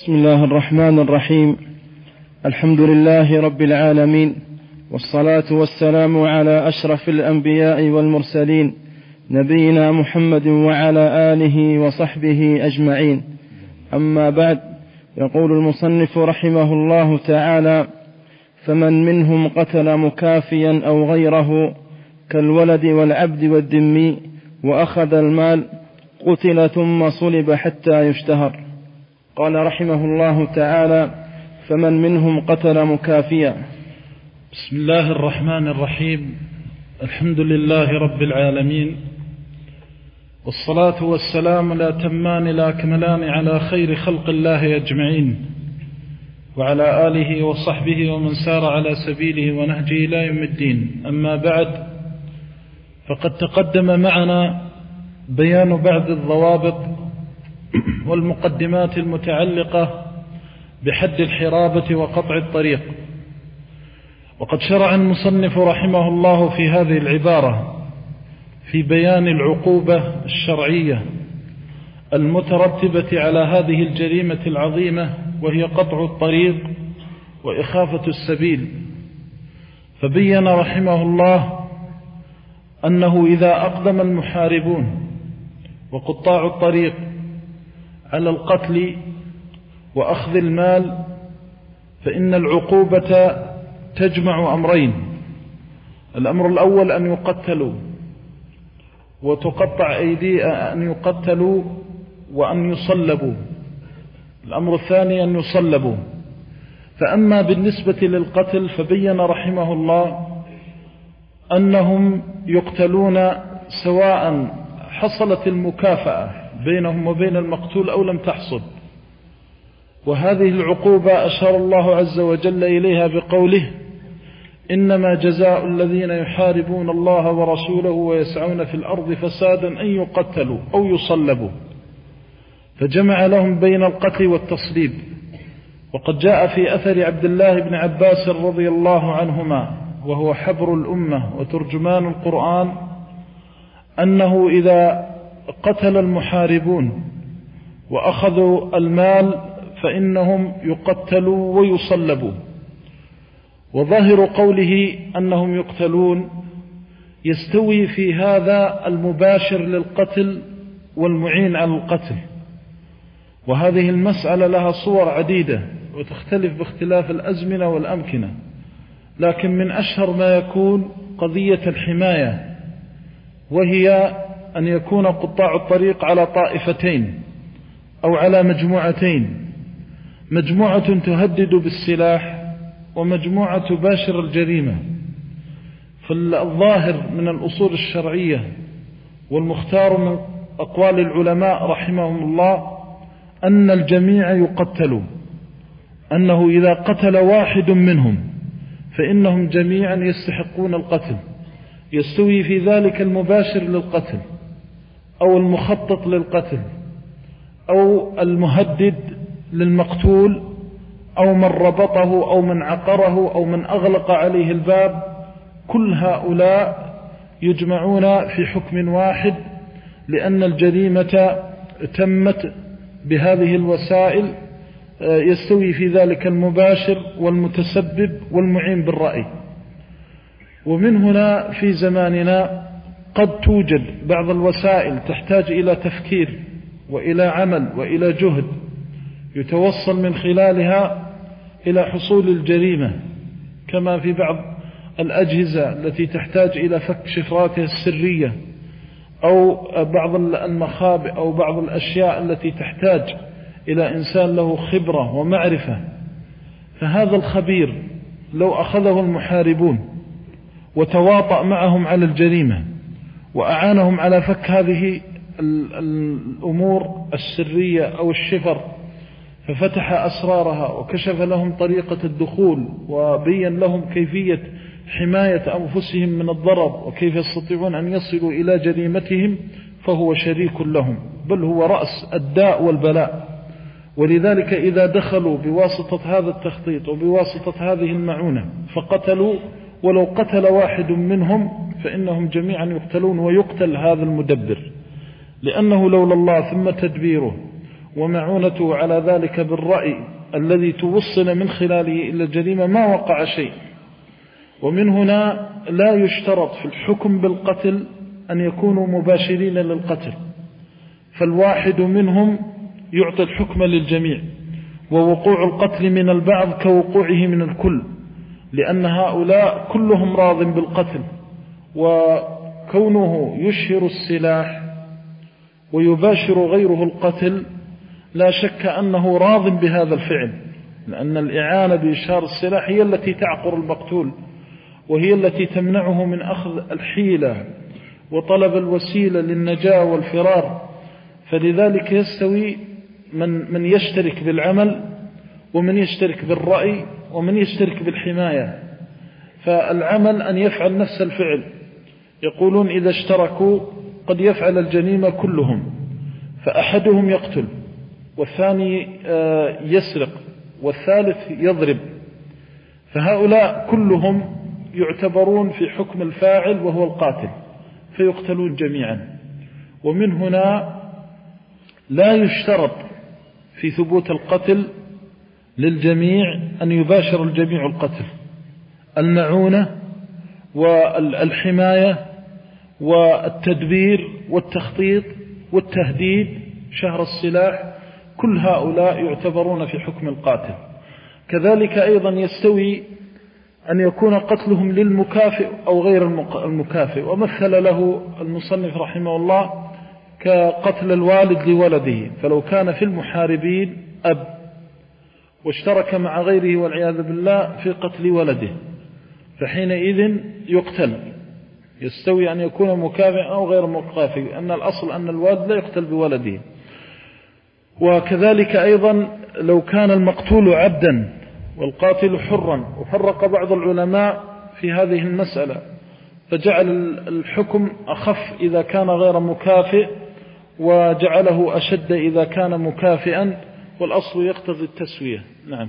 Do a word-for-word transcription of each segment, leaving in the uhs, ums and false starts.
بسم الله الرحمن الرحيم. الحمد لله رب العالمين، والصلاة والسلام على أشرف الأنبياء والمرسلين، نبينا محمد وعلى آله وصحبه أجمعين. أما بعد، يقول المصنف رحمه الله تعالى: فمن منهم قتل مكافيا أو غيره كالولد والعبد والذمي وأخذ المال قتل ثم صلب حتى يشتهر. قال رحمه الله تعالى: فمن منهم قتل مكافيا. بسم الله الرحمن الرحيم. الحمد لله رب العالمين، والصلاة والسلام لا تمان لا كملان على خير خلق الله أجمعين، وعلى آله وصحبه ومن سار على سبيله ونهجه إلى يوم الدين. أما بعد، فقد تقدم معنا بيان بعض الضوابط والمقدمات المتعلقة بحد الحرابة وقطع الطريق. وقد شرع المصنف رحمه الله في هذه العبارة في بيان العقوبة الشرعية المترتبة على هذه الجريمة العظيمة، وهي قطع الطريق وإخافة السبيل. فبين رحمه الله أنه إذا أقدم المحاربون وقطاع الطريق على القتل وأخذ المال، فإن العقوبة تجمع أمرين: الأمر الأول أن يقتلوا وتقطع أيدي أن يقتلوا وأن يصلبوا، الأمر الثاني أن يصلبوا. فأما بالنسبة للقتل فبين رحمه الله أنهم يقتلون سواء حصلت المكافأة بينهم وبين المقتول أو لم تحصل. وهذه العقوبة أشار الله عز وجل إليها بقوله: إنما جزاء الذين يحاربون الله ورسوله ويسعون في الأرض فسادا أن يقتلوا أو يصلبوا، فجمع لهم بين القتل والتصليب. وقد جاء في أثر عبد الله بن عباس رضي الله عنهما، وهو حبر الأمة وترجمان القرآن، أنه إذا قتل المحاربون وأخذوا المال فإنهم يقتلوا ويصلبوا. وظاهر قوله أنهم يقتلون يستوي في هذا المباشر للقتل والمعين على القتل. وهذه المسألة لها صور عديدة وتختلف باختلاف الأزمنة والأمكنة، لكن من أشهر ما يكون قضية الحماية، وهي أن يكون قطاع الطريق على طائفتين أو على مجموعتين: مجموعة تهدد بالسلاح ومجموعة تباشر الجريمة. فالظاهر من الأصول الشرعية والمختار من أقوال العلماء رحمهم الله أن الجميع يقتلوا، أنه إذا قتل واحد منهم فإنهم جميعا يستحقون القتل. يستوي في ذلك المباشر للقتل أو المخطط للقتل أو المهدد للمقتول أو من ربطه أو من عقره أو من أغلق عليه الباب. كل هؤلاء يجمعون في حكم واحد، لأن الجريمة تمت بهذه الوسائل. يستوي في ذلك المباشر والمتسبب والمعين بالرأي. ومن هنا في زماننا قد توجد بعض الوسائل تحتاج إلى تفكير وإلى عمل وإلى جهد يتوصل من خلالها إلى حصول الجريمة، كما في بعض الأجهزة التي تحتاج إلى فك شفراتها السرية، أو بعض المخابئ أو بعض الأشياء التي تحتاج إلى إنسان له خبرة ومعرفة. فهذا الخبير لو أخذه المحاربون وتواطأ معهم على الجريمة وأعانهم على فك هذه الأمور السرية أو الشفر، ففتح أسرارها وكشف لهم طريقة الدخول وبين لهم كيفية حماية أنفسهم من الضرر وكيف يستطيعون أن يصلوا إلى جريمتهم، فهو شريك لهم، بل هو رأس الداء والبلاء. ولذلك إذا دخلوا بواسطة هذا التخطيط وبواسطة هذه المعونة فقتلوا، ولو قتل واحد منهم فإنهم جميعا يقتلون، ويقتل هذا المدبر، لأنه لولا الله ثم تدبيره ومعونته على ذلك بالرأي الذي توصل من خلاله إلى الجريمة ما وقع شيء. ومن هنا لا يشترط في الحكم بالقتل أن يكونوا مباشرين للقتل، فالواحد منهم يعطي الحكم للجميع، ووقوع القتل من البعض كوقوعه من الكل، لأن هؤلاء كلهم راض بالقتل، وكونه يشهر السلاح ويباشر غيره القتل لا شك أنه راض بهذا الفعل، لأن الإعانة بإشهار السلاح هي التي تعقر المقتول، وهي التي تمنعه من أخذ الحيلة وطلب الوسيلة للنجاة والفرار. فلذلك يستوي من, من يشترك بالعمل، ومن يشترك بالرأي، ومن يشترك بالحماية. فالعمل أن يفعل نفس الفعل، يقولون إذا اشتركوا قد يفعل الجريمة كلهم، فأحدهم يقتل، والثاني يسرق، والثالث يضرب، فهؤلاء كلهم يعتبرون في حكم الفاعل وهو القاتل، فيقتلون جميعا. ومن هنا لا يشترط في ثبوت القتل للجميع أن يباشر الجميع القتل. المعونة والحماية والتدبير والتخطيط والتهديد، شهر السلاح، كل هؤلاء يعتبرون في حكم القاتل. كذلك أيضا يستوي أن يكون قتلهم للمكافئ أو غير المكافئ، ومثل له المصنف رحمه الله كقتل الوالد لولده، فلو كان في المحاربين أب واشترك مع غيره والعياذ بالله في قتل ولده، فحينئذ يقتل. يستوي أن يكون مكافئ أو غير مكافئ، أن الأصل أن الوالد لا يقتل بولده. وكذلك أيضا لو كان المقتول عبدا والقاتل حرا، وفرق بعض العلماء في هذه المسألة، فجعل الحكم أخف إذا كان غير مكافئ، وجعله أشد إذا كان مكافئا، والأصل يقتضي التسوية. نعم.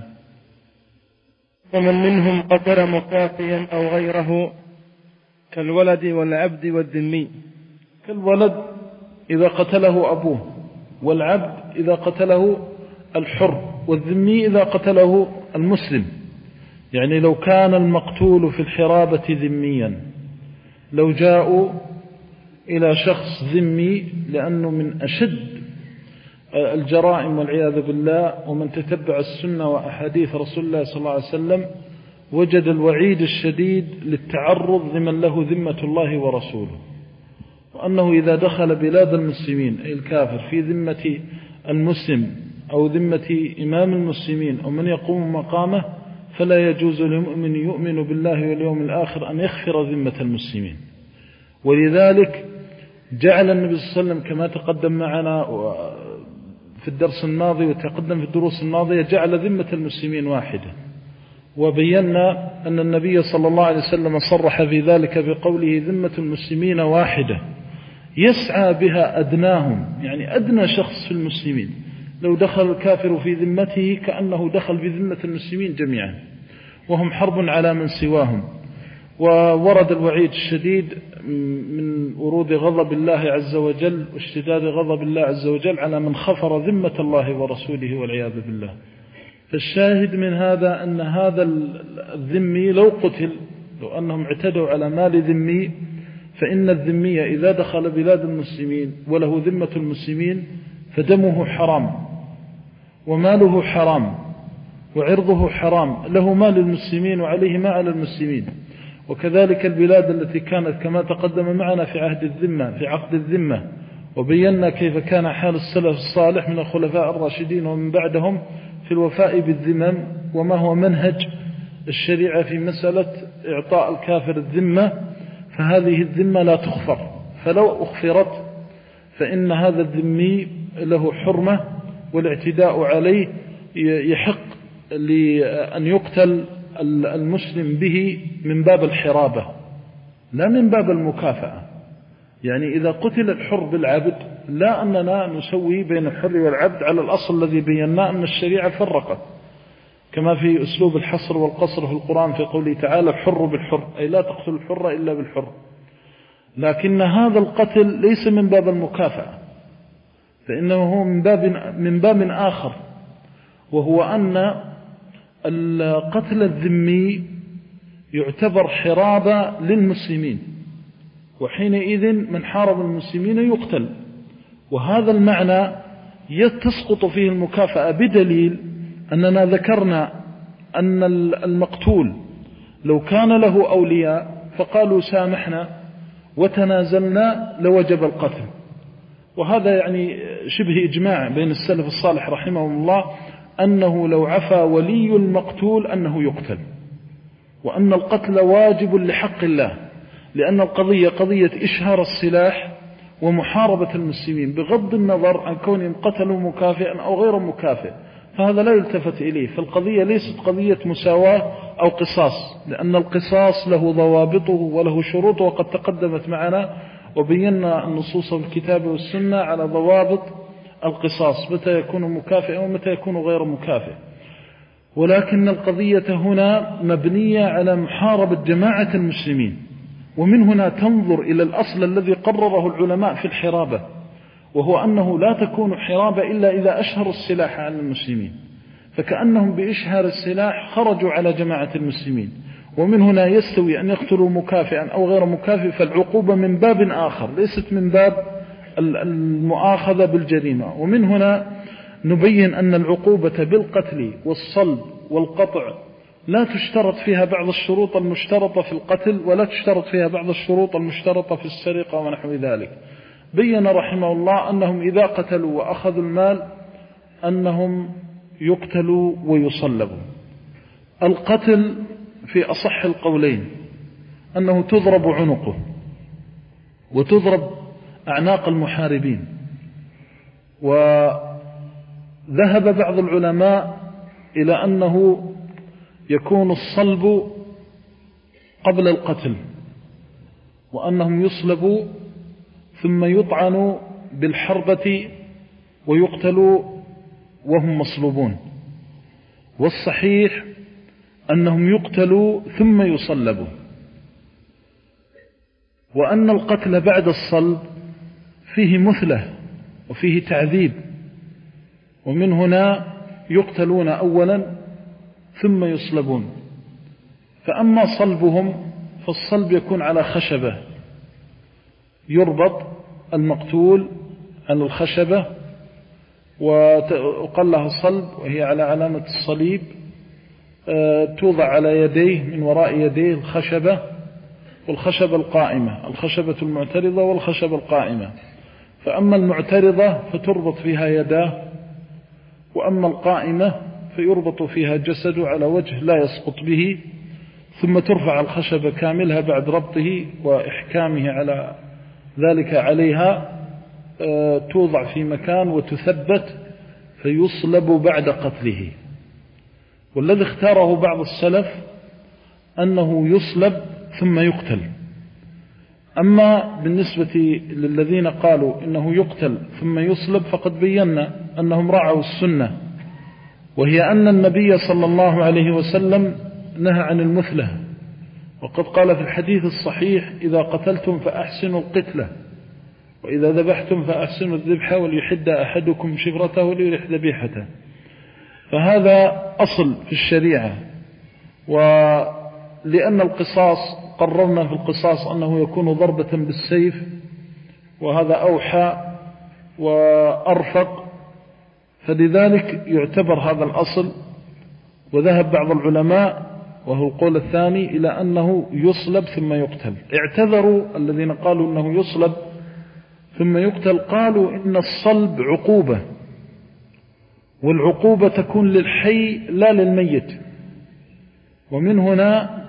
ومن منهم قتل مكافئا أو غيره كالولد والعبد والذمي. كالولد إذا قتله أبوه، والعبد إذا قتله الحر، والذمي إذا قتله المسلم. يعني لو كان المقتول في الحرابة ذميا، لو جاءوا إلى شخص ذمي، لأنه من أشد الجرائم والعياذ بالله، ومن تتبع السنة وأحاديث رسول الله صلى الله عليه وسلم وجد الوعيد الشديد للتعرض لمن له ذمة الله ورسوله، وأنه إذا دخل بلاد المسلمين أي الكافر في ذمة المسلم أو ذمة إمام المسلمين أو من يقوم مقامه، فلا يجوز لمؤمن يؤمن بالله واليوم الآخر أن يخفر ذمة المسلمين. ولذلك جعل النبي صلى الله عليه وسلم كما تقدم معنا في الدرس الماضي وتقدم في الدروس الماضية، جعل ذمة المسلمين واحدة، وبينا أن النبي صلى الله عليه وسلم صرح في ذلك بقوله ذمة المسلمين واحدة يسعى بها أدناهم، يعني أدنى شخص في المسلمين لو دخل الكافر في ذمته كأنه دخل بذمة المسلمين جميعا، وهم حرب على من سواهم. وورد الوعيد الشديد من ورود غضب الله عز وجل واشتداد غضب الله عز وجل على من خفر ذمة الله ورسوله والعياذ بالله. فالشاهد من هذا أن هذا الذمي لو قتل، لو أنهم اعتدوا على مال ذمي، فإن الذمي إذا دخل بلاد المسلمين وله ذمة المسلمين فدمه حرام وماله حرام وعرضه حرام، له مال المسلمين وعليه ما على المسلمين. وكذلك البلاد التي كانت كما تقدم معنا في عهد الذمة، في عقد الذمة، وبينا كيف كان حال السلف الصالح من الخلفاء الراشدين ومن بعدهم في الوفاء بالذمم، وما هو منهج الشريعة في مسألة إعطاء الكافر الذمة. فهذه الذمة لا تخفر، فلو أخفرت فإن هذا الذمي له حرمة، والاعتداء عليه يحق لأن يقتل المسلم به من باب الحرابة لا من باب المكافأة. يعني إذا قتل الحر بالعبد لا أننا نسوي بين الحر والعبد على الأصل الذي بيناه أن الشريعة فرقت، كما في أسلوب الحصر والقصر في القرآن في قوله تعالى الحر بالحر، أي لا تقتل الحر إلا بالحر. لكن هذا القتل ليس من باب المكافأة، لأنه هو من باب, من باب آخر، وهو أن القتل الذمي يعتبر حرابة للمسلمين، وحينئذ من حارب المسلمين يقتل، وهذا المعنى تسقط فيه المكافأة، بدليل أننا ذكرنا أن المقتول لو كان له أولياء فقالوا سامحنا وتنازلنا لوجب القتل، وهذا يعني شبه إجماع بين السلف الصالح رحمهم الله أنه لو عفى ولي المقتول أنه يقتل، وأن القتل واجب لحق الله، لأن القضية قضية إشهار السلاح ومحاربة المسلمين بغض النظر عن كونهم قتلوا مكافئا أو غير مكافئ، فهذا لا يلتفت إليه. فالقضية ليست قضية مساواة أو قصاص، لأن القصاص له ضوابطه وله شروطه، وقد تقدمت معنا وبينا النصوص في الكتاب والسنة على ضوابط القصاص، متى يكون مكافئا ومتى يكون غير مكافئ. ولكن القضية هنا مبنية على محاربة جماعة المسلمين، ومن هنا تنظر إلى الأصل الذي قرره العلماء في الحرابة، وهو أنه لا تكون حرابة إلا إذا أشهروا السلاح على المسلمين، فكأنهم بإشهار السلاح خرجوا على جماعة المسلمين، ومن هنا يستوي أن يقتلوا مكافئا أو غير مكافئ، فالعقوبة من باب آخر ليست من باب المؤاخذة بالجريمة. ومن هنا نبين أن العقوبة بالقتل والصلب والقطع لا تشترط فيها بعض الشروط المشترطة في القتل، ولا تشترط فيها بعض الشروط المشترطة في السرقة ونحو ذلك. بين رحمه الله أنهم إذا قتلوا وأخذوا المال أنهم يقتلوا ويصلبوا. القتل في أصح القولين أنه تضرب عنقه وتضرب أعناق المحاربين، وذهب بعض العلماء إلى أنه يكون الصلب قبل القتل، وأنهم يصلبوا ثم يطعنوا بالحربة ويقتلوا وهم مصلوبون، والصحيح أنهم يقتلوا ثم يصلبوا، وأن القتل بعد الصلب فيه مثلة وفيه تعذيب، ومن هنا يقتلون أولا ثم يصلبون. فأما صلبهم فالصلب يكون على خشبة، يربط المقتول على الخشبة وقال لها صلب، وهي على علامة الصليب، توضع على يديه من وراء يديه الخشبة، والخشبة القائمة، الخشبة المعترضة والخشبة القائمة. فأما المعترضة فتربط فيها يداه، وأما القائمة فيربط فيها جسده على وجه لا يسقط به، ثم ترفع الخشبة كاملها بعد ربطه وإحكامه على ذلك عليها، توضع في مكان وتثبت فيصلب بعد قتله. والذي اختاره بعض السلف أنه يصلب ثم يقتل. أما بالنسبة للذين قالوا إنه يقتل ثم يصلب فقد بينا أنهم رعوا السنة، وهي أن النبي صلى الله عليه وسلم نهى عن المثلة، وقد قال في الحديث الصحيح: إذا قتلتم فأحسنوا القتلة، وإذا ذبحتم فأحسنوا الذبحة، وليحد أحدكم شفرته وليرح ذبيحته. فهذا أصل في الشريعة. ولأن القصاص قررنا في القصاص أنه يكون ضربة بالسيف، وهذا أوحى وأرفق، فلذلك يعتبر هذا الأصل. وذهب بعض العلماء وهو القول الثاني إلى أنه يصلب ثم يقتل. اعتذروا الذين قالوا أنه يصلب ثم يقتل، قالوا إن الصلب عقوبة، والعقوبة تكون للحي لا للميت، ومن هنا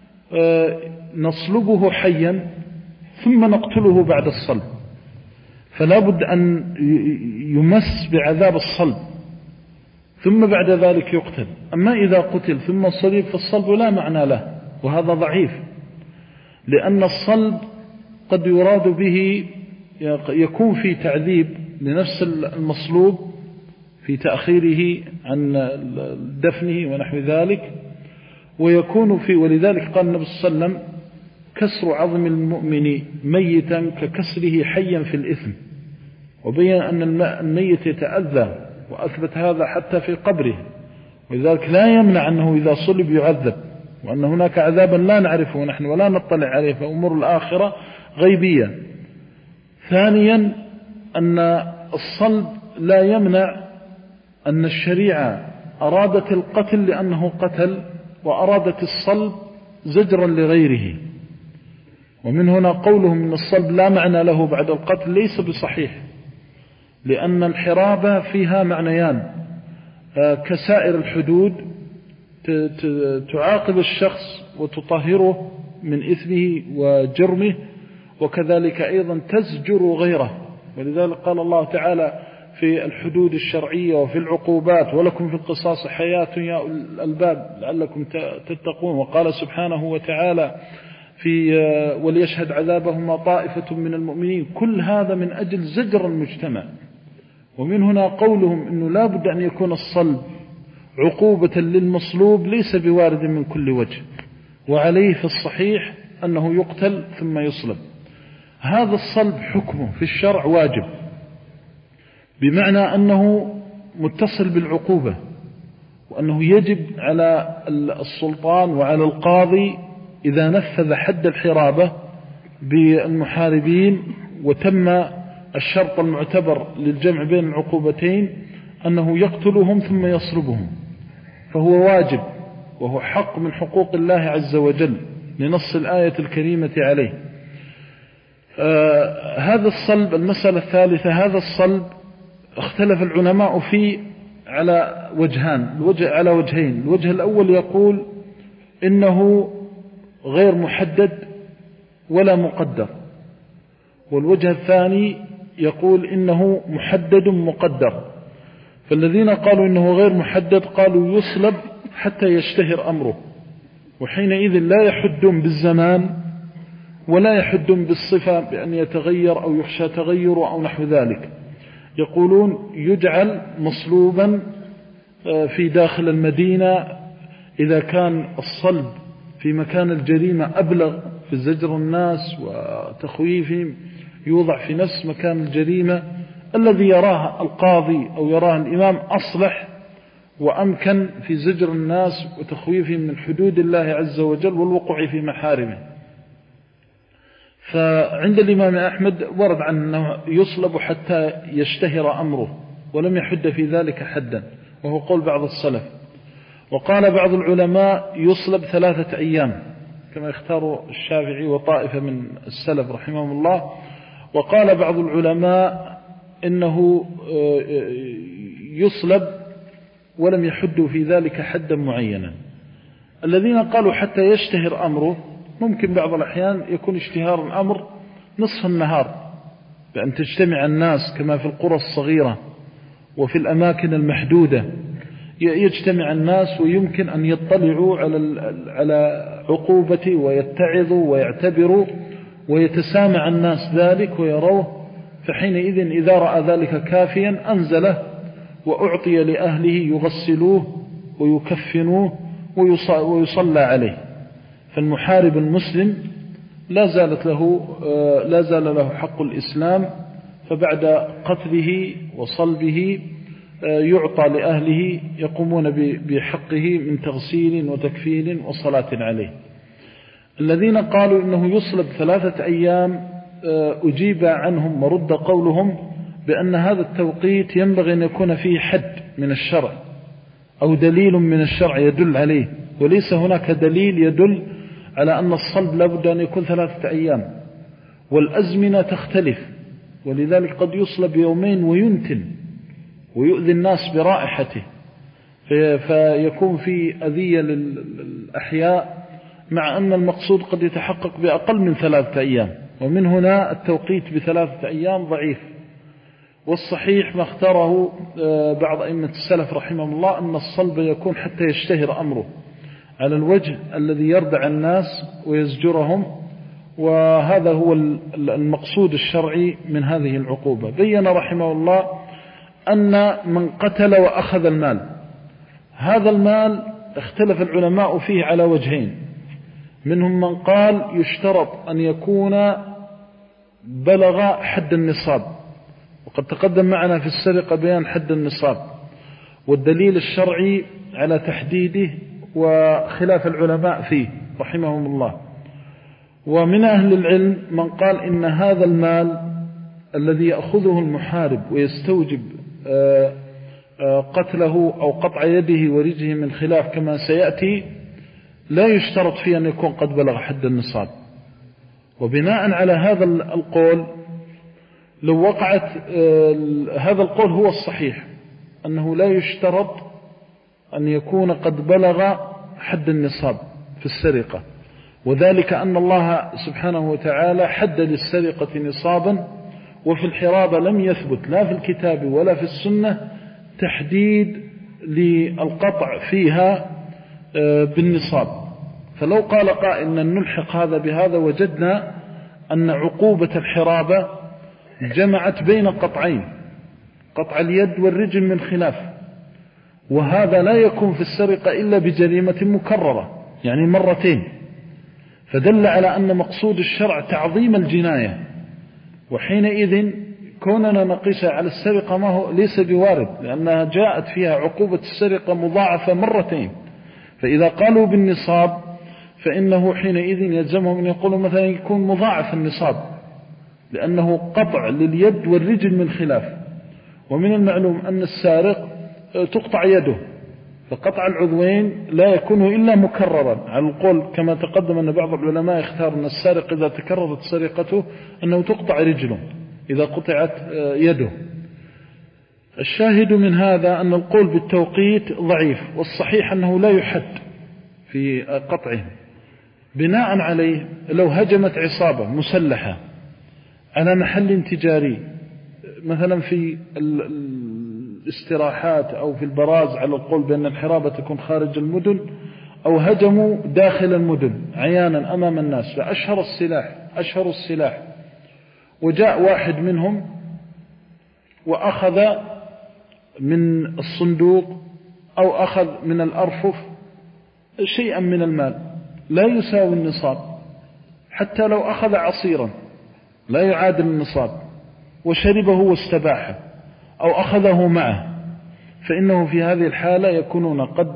نصلبه حيا ثم نقتله بعد الصلب، فلا بد أن يمس بعذاب الصلب ثم بعد ذلك يقتل. أما إذا قتل ثم صلب فالصلب لا معنى له، وهذا ضعيف، لأن الصلب قد يراد به يكون في تعذيب لنفس المصلوب في تأخيره عن دفنه ونحو ذلك، ويكون في ولذلك قال النبي صلى الله عليه وسلم: كسر عظم المؤمن ميتا ككسره حيا في الإثم. وبين أن الميت يتأذى، وأثبت هذا حتى في قبره، ولذلك لا يمنع أنه إذا صلب يعذب، وأن هناك عذابا لا نعرفه نحن ولا نطلع عليه، فأمور الآخرة غيبية. ثانيا أن الصلب لا يمنع أن الشريعة أرادت القتل لأنه قتل، وأرادت الصلب زجرا لغيره. ومن هنا قولهم إن الصلب لا معنى له بعد القتل ليس بصحيح، لأن الحرابة فيها معنيان كسائر الحدود، تعاقب الشخص وتطهره من إثمه وجرمه، وكذلك أيضا تزجر غيره. ولذلك قال الله تعالى في الحدود الشرعية وفي العقوبات: ولكم في القصاص حياة يا أولي الألباب لعلكم تتقون. وقال سبحانه وتعالى في وليشهد عذابهما طائفة من المؤمنين. كل هذا من أجل زجر المجتمع. ومن هنا قولهم إنه لا بد أن يكون الصلب عقوبة للمصلوب ليس بوارد من كل وجه، وعليه في الصحيح أنه يقتل ثم يصلب. هذا الصلب حكمه في الشرع واجب، بمعنى أنه متصل بالعقوبة، وأنه يجب على السلطان وعلى القاضي إذا نفذ حد الحرابة بالمحاربين وتم الشرط المعتبر للجمع بين العقوبتين أنه يقتلهم ثم يصلبهم، فهو واجب وهو حق من حقوق الله عز وجل لنص الآية الكريمة عليه. آه هذا الصلب. المسألة الثالثة: هذا الصلب اختلف العلماء فيه على وجهان الوجه على وجهين. الوجه الأول يقول إنه غير محدد ولا مقدر، والوجه الثاني يقول إنه محدد مقدر. فالذين قالوا إنه غير محدد قالوا يصلب حتى يشتهر أمره، وحينئذ لا يحدون بالزمان ولا يحدون بالصفة بأن يتغير أو يخشى تغيره أو نحو ذلك. يقولون يجعل مصلوبا في داخل المدينة إذا كان الصلب في مكان الجريمة أبلغ في زجر الناس وتخويفهم، يوضع في نفس مكان الجريمة الذي يراه القاضي أو يراه الإمام أصلح وأمكن في زجر الناس وتخويفهم من حدود الله عز وجل والوقوع في محارمه. فعند الإمام أحمد ورد عنه أنه يصلب حتى يشتهر أمره، ولم يحد في ذلك حدا، وهو قول بعض السلف. وقال بعض العلماء يصلب ثلاثة أيام كما يختار الشافعي وطائفة من السلف رحمهم الله. وقال بعض العلماء إنه يصلب ولم يحدوا في ذلك حدا معينا. الذين قالوا حتى يشتهر أمره، ممكن بعض الأحيان يكون اشتهار الأمر نصف النهار، بأن تجتمع الناس كما في القرى الصغيرة وفي الأماكن المحدودة، يجتمع الناس ويمكن أن يطلعوا على على عقوبته ويتعظوا ويعتبروا ويتسامع الناس ذلك ويروه. فحينئذ إذا رأى ذلك كافيا أنزله وأعطي لأهله يغسلوه ويكفنوه ويصلى عليه. فالمحارب المسلم لا زالت له لا زال له حق الإسلام، فبعد قتله وصلبه يعطى لأهله يقومون بحقه من تغسيل وتكفين وصلاة عليه. الذين قالوا إنه يصلب ثلاثة أيام أجيب عنهم ورد قولهم بأن هذا التوقيت ينبغي أن يكون فيه حد من الشرع أو دليل من الشرع يدل عليه، وليس هناك دليل يدل على أن الصلب لابد أن يكون ثلاثة أيام، والأزمنة تختلف، ولذلك قد يصلب يومين وينتن ويؤذي الناس برائحته فيكون في أذية للأحياء، مع أن المقصود قد يتحقق بأقل من ثلاثة أيام. ومن هنا التوقيت بثلاثة أيام ضعيف. والصحيح ما اختاره بعض أئمة السلف رحمهم الله أن الصلب يكون حتى يشتهر أمره على الوجه الذي يردع الناس ويزجرهم، وهذا هو المقصود الشرعي من هذه العقوبة. بين رحمه الله أن من قتل وأخذ المال، هذا المال اختلف العلماء فيه على وجهين. منهم من قال يشترط أن يكون بلغ حد النصاب، وقد تقدم معنا في السرقة بيان حد النصاب والدليل الشرعي على تحديده وخلاف العلماء فيه رحمهم الله. ومن أهل العلم من قال إن هذا المال الذي يأخذه المحارب ويستوجب قتله أو قطع يده ورجله من خلاف كما سيأتي لا يشترط فيه أن يكون قد بلغ حد النصاب. وبناء على هذا القول لو وقعت هذا القول هو الصحيح أنه لا يشترط أن يكون قد بلغ حد النصاب في السرقة، وذلك أن الله سبحانه وتعالى حد للسرقة نصابا، وفي الحرابة لم يثبت لا في الكتاب ولا في السنة تحديد للقطع فيها بالنصاب. فلو قال قائل أن نلحق هذا بهذا وجدنا أن عقوبة الحرابة جمعت بين قطعين، قطع اليد والرجل من خلاف، وهذا لا يكون في السرقة إلا بجريمة مكررة يعني مرتين، فدل على أن مقصود الشرع تعظيم الجناية. وحينئذ كوننا نقيسها على السرقة ما هو ليس بوارد، لأنها جاءت فيها عقوبة السرقة مضاعفة مرتين. فإذا قالوا بالنصاب فإنه حينئذ يلزمهم أن يقولوا مثلا يكون مضاعف النصاب، لأنه قطع لليد والرجل من خلاف. ومن المعلوم أن السارق تقطع يده، فقطع العضوين لا يكون إلا مكررا، على القول كما تقدم أن بعض العلماء اختار أن السارق إذا تكررت سرقته أنه تقطع رجله إذا قطعت يده. الشاهد من هذا أن القول بالتوقيت ضعيف، والصحيح أنه لا يحد في قطعه. بناء عليه لو هجمت عصابة مسلحة على محل تجاري مثلا في الاستراحات أو في البراز، على القول بأن الحرابة تكون خارج المدن، أو هجموا داخل المدن عيانا أمام الناس فأشهر السلاح أشهر السلاح وجاء واحد منهم وأخذ من الصندوق أو أخذ من الأرفف شيئا من المال لا يساوي النصاب، حتى لو أخذ عصيرا لا يعادل النصاب وشربه واستباحه أو أخذه معه، فإنه في هذه الحالة يكونون قد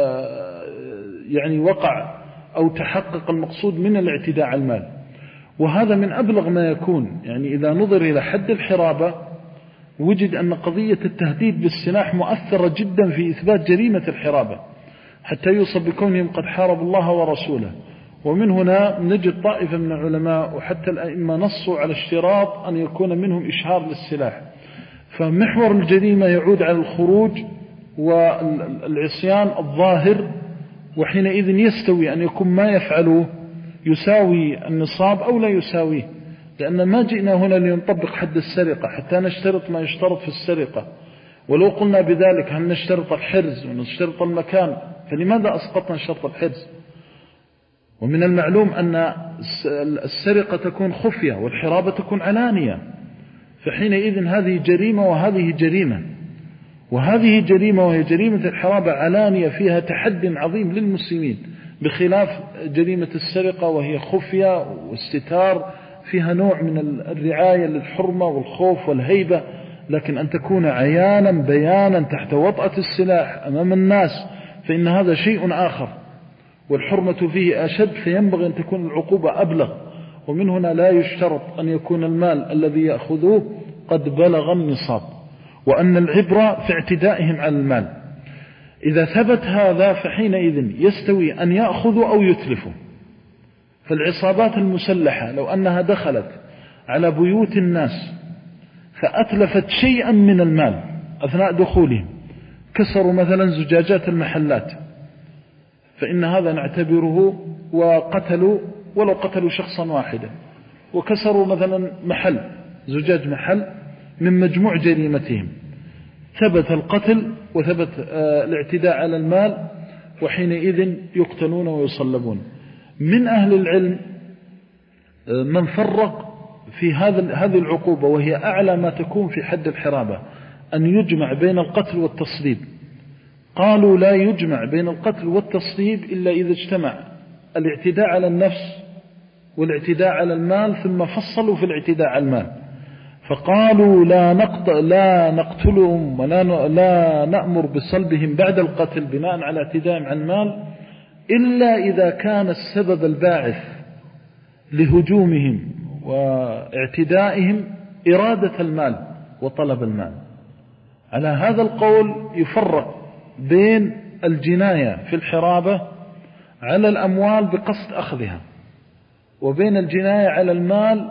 يعني وقع أو تحقق المقصود من الاعتداء على المال. وهذا من أبلغ ما يكون، يعني إذا نظر إلى حد الحرابة وجد أن قضية التهديد بالسلاح مؤثرة جدا في إثبات جريمة الحرابة، حتى يوصف بكونهم قد حاربوا الله ورسوله. ومن هنا نجد طائفة من العلماء وحتى الأئمة نصوا على اشتراط أن يكون منهم إشهار للسلاح، فمحور الجريمة يعود على الخروج والعصيان الظاهر، وحينئذ يستوي أن يكون ما يفعلوه يساوي النصاب أو لا يساويه، لأن ما جئنا هنا لنطبق حد السرقة حتى نشترط ما يشترط في السرقة. ولو قلنا بذلك هل نشترط الحرز ونشترط المكان، فلماذا أسقطنا شرط الحرز؟ ومن المعلوم أن السرقة تكون خفية والحرابة تكون علانية، فحينئذ هذه جريمة وهذه جريمة، وهذه جريمة وهي جريمة الحرابة علانية فيها تحد عظيم للمسلمين، بخلاف جريمة السرقة وهي خفية واستتار فيها نوع من الرعاية للحرمة والخوف والهيبة، لكن أن تكون عيانا بيانا تحت وطأة السلاح أمام الناس فإن هذا شيء آخر، والحرمة فيه أشد، فينبغي أن تكون العقوبة أبلغ. ومن هنا لا يشترط أن يكون المال الذي يأخذوه قد بلغ النصاب، وأن العبرة في اعتدائهم على المال. إذا ثبت هذا فحينئذ يستوي أن يأخذوا أو يتلفوا. فالعصابات المسلحة لو أنها دخلت على بيوت الناس فأتلفت شيئا من المال أثناء دخولهم، كسروا مثلا زجاجات المحلات، فإن هذا نعتبره وقتلوا، ولو قتلوا شخصا واحدا وكسروا مثلا محل زجاج محل من مجموع جريمتهم، ثبت القتل وثبت الاعتداء على المال، وحينئذ يقتلون ويصلبون. من أهل العلم من فرق في هذا هذه العقوبة، وهي أعلى ما تكون في حد الحرابة، أن يجمع بين القتل والتصليب. قالوا لا يجمع بين القتل والتصليب إلا إذا اجتمع الاعتداء على النفس والاعتداء على المال، ثم فصلوا في الاعتداء على المال، فقالوا لا نقت لا نقتلهم ولا لا نأمر بصلبهم بعد القتل بناء على اعتدائهم عن المال إلا إذا كان السبب الباعث لهجومهم واعتدائهم إرادة المال وطلب المال. على هذا القول يفرق بين الجناية في الحرابة على الأموال بقصد أخذها، وبين الجناية على المال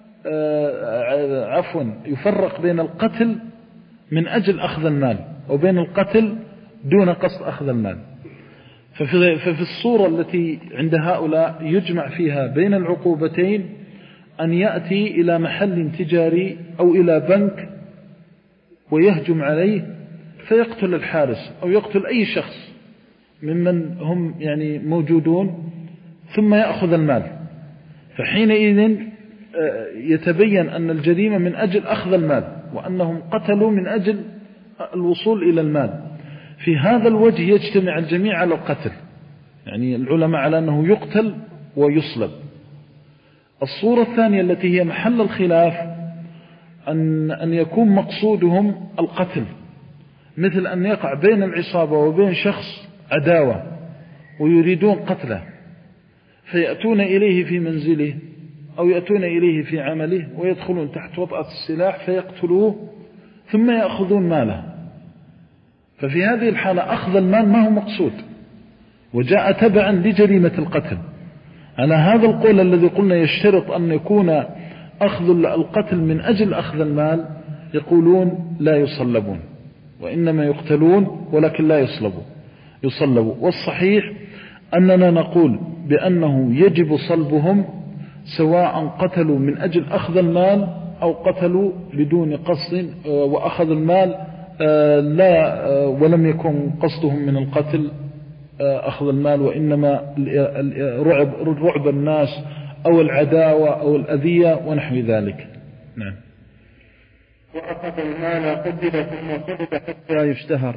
عفوا يفرق بين القتل من أجل أخذ المال وبين القتل دون قصد أخذ المال. ففي, ففي الصورة التي عند هؤلاء يجمع فيها بين العقوبتين أن يأتي إلى محل تجاري أو إلى بنك ويهجم عليه فيقتل الحارس أو يقتل أي شخص ممن هم يعني موجودون ثم يأخذ المال. فحينئذ يتبين أن الجريمة من أجل أخذ المال وأنهم قتلوا من أجل الوصول إلى المال. في هذا الوجه يجتمع الجميع على القتل، يعني العلماء على أنه يقتل ويصلب. الصورة الثانية التي هي محل الخلاف أن, أن يكون مقصودهم القتل، مثل أن يقع بين العصابة وبين شخص عداوة ويريدون قتله فيأتون إليه في منزله أو يأتون إليه في عمله ويدخلون تحت وطأة السلاح فيقتلوه ثم يأخذون ماله. ففي هذه الحالة أخذ المال ما هو مقصود وجاء تبعا لجريمة القتل. على هذا القول الذي قلنا يشترط أن يكون أخذ القتل من أجل أخذ المال يقولون لا يصلبون وإنما يقتلون ولكن لا يصلبوا يصلبوا. والصحيح أننا نقول بأنه يجب صلبهم سواء قتلوا من أجل أخذ المال أو قتلوا بدون قصد وأخذ المال لا ولم يكن قصدهم من القتل أخذ المال وإنما رعب, رعب الناس أو العداوة أو الأذية ونحو ذلك. نعم. وأخذ المال قتل ثم صلب حتى يشتهر.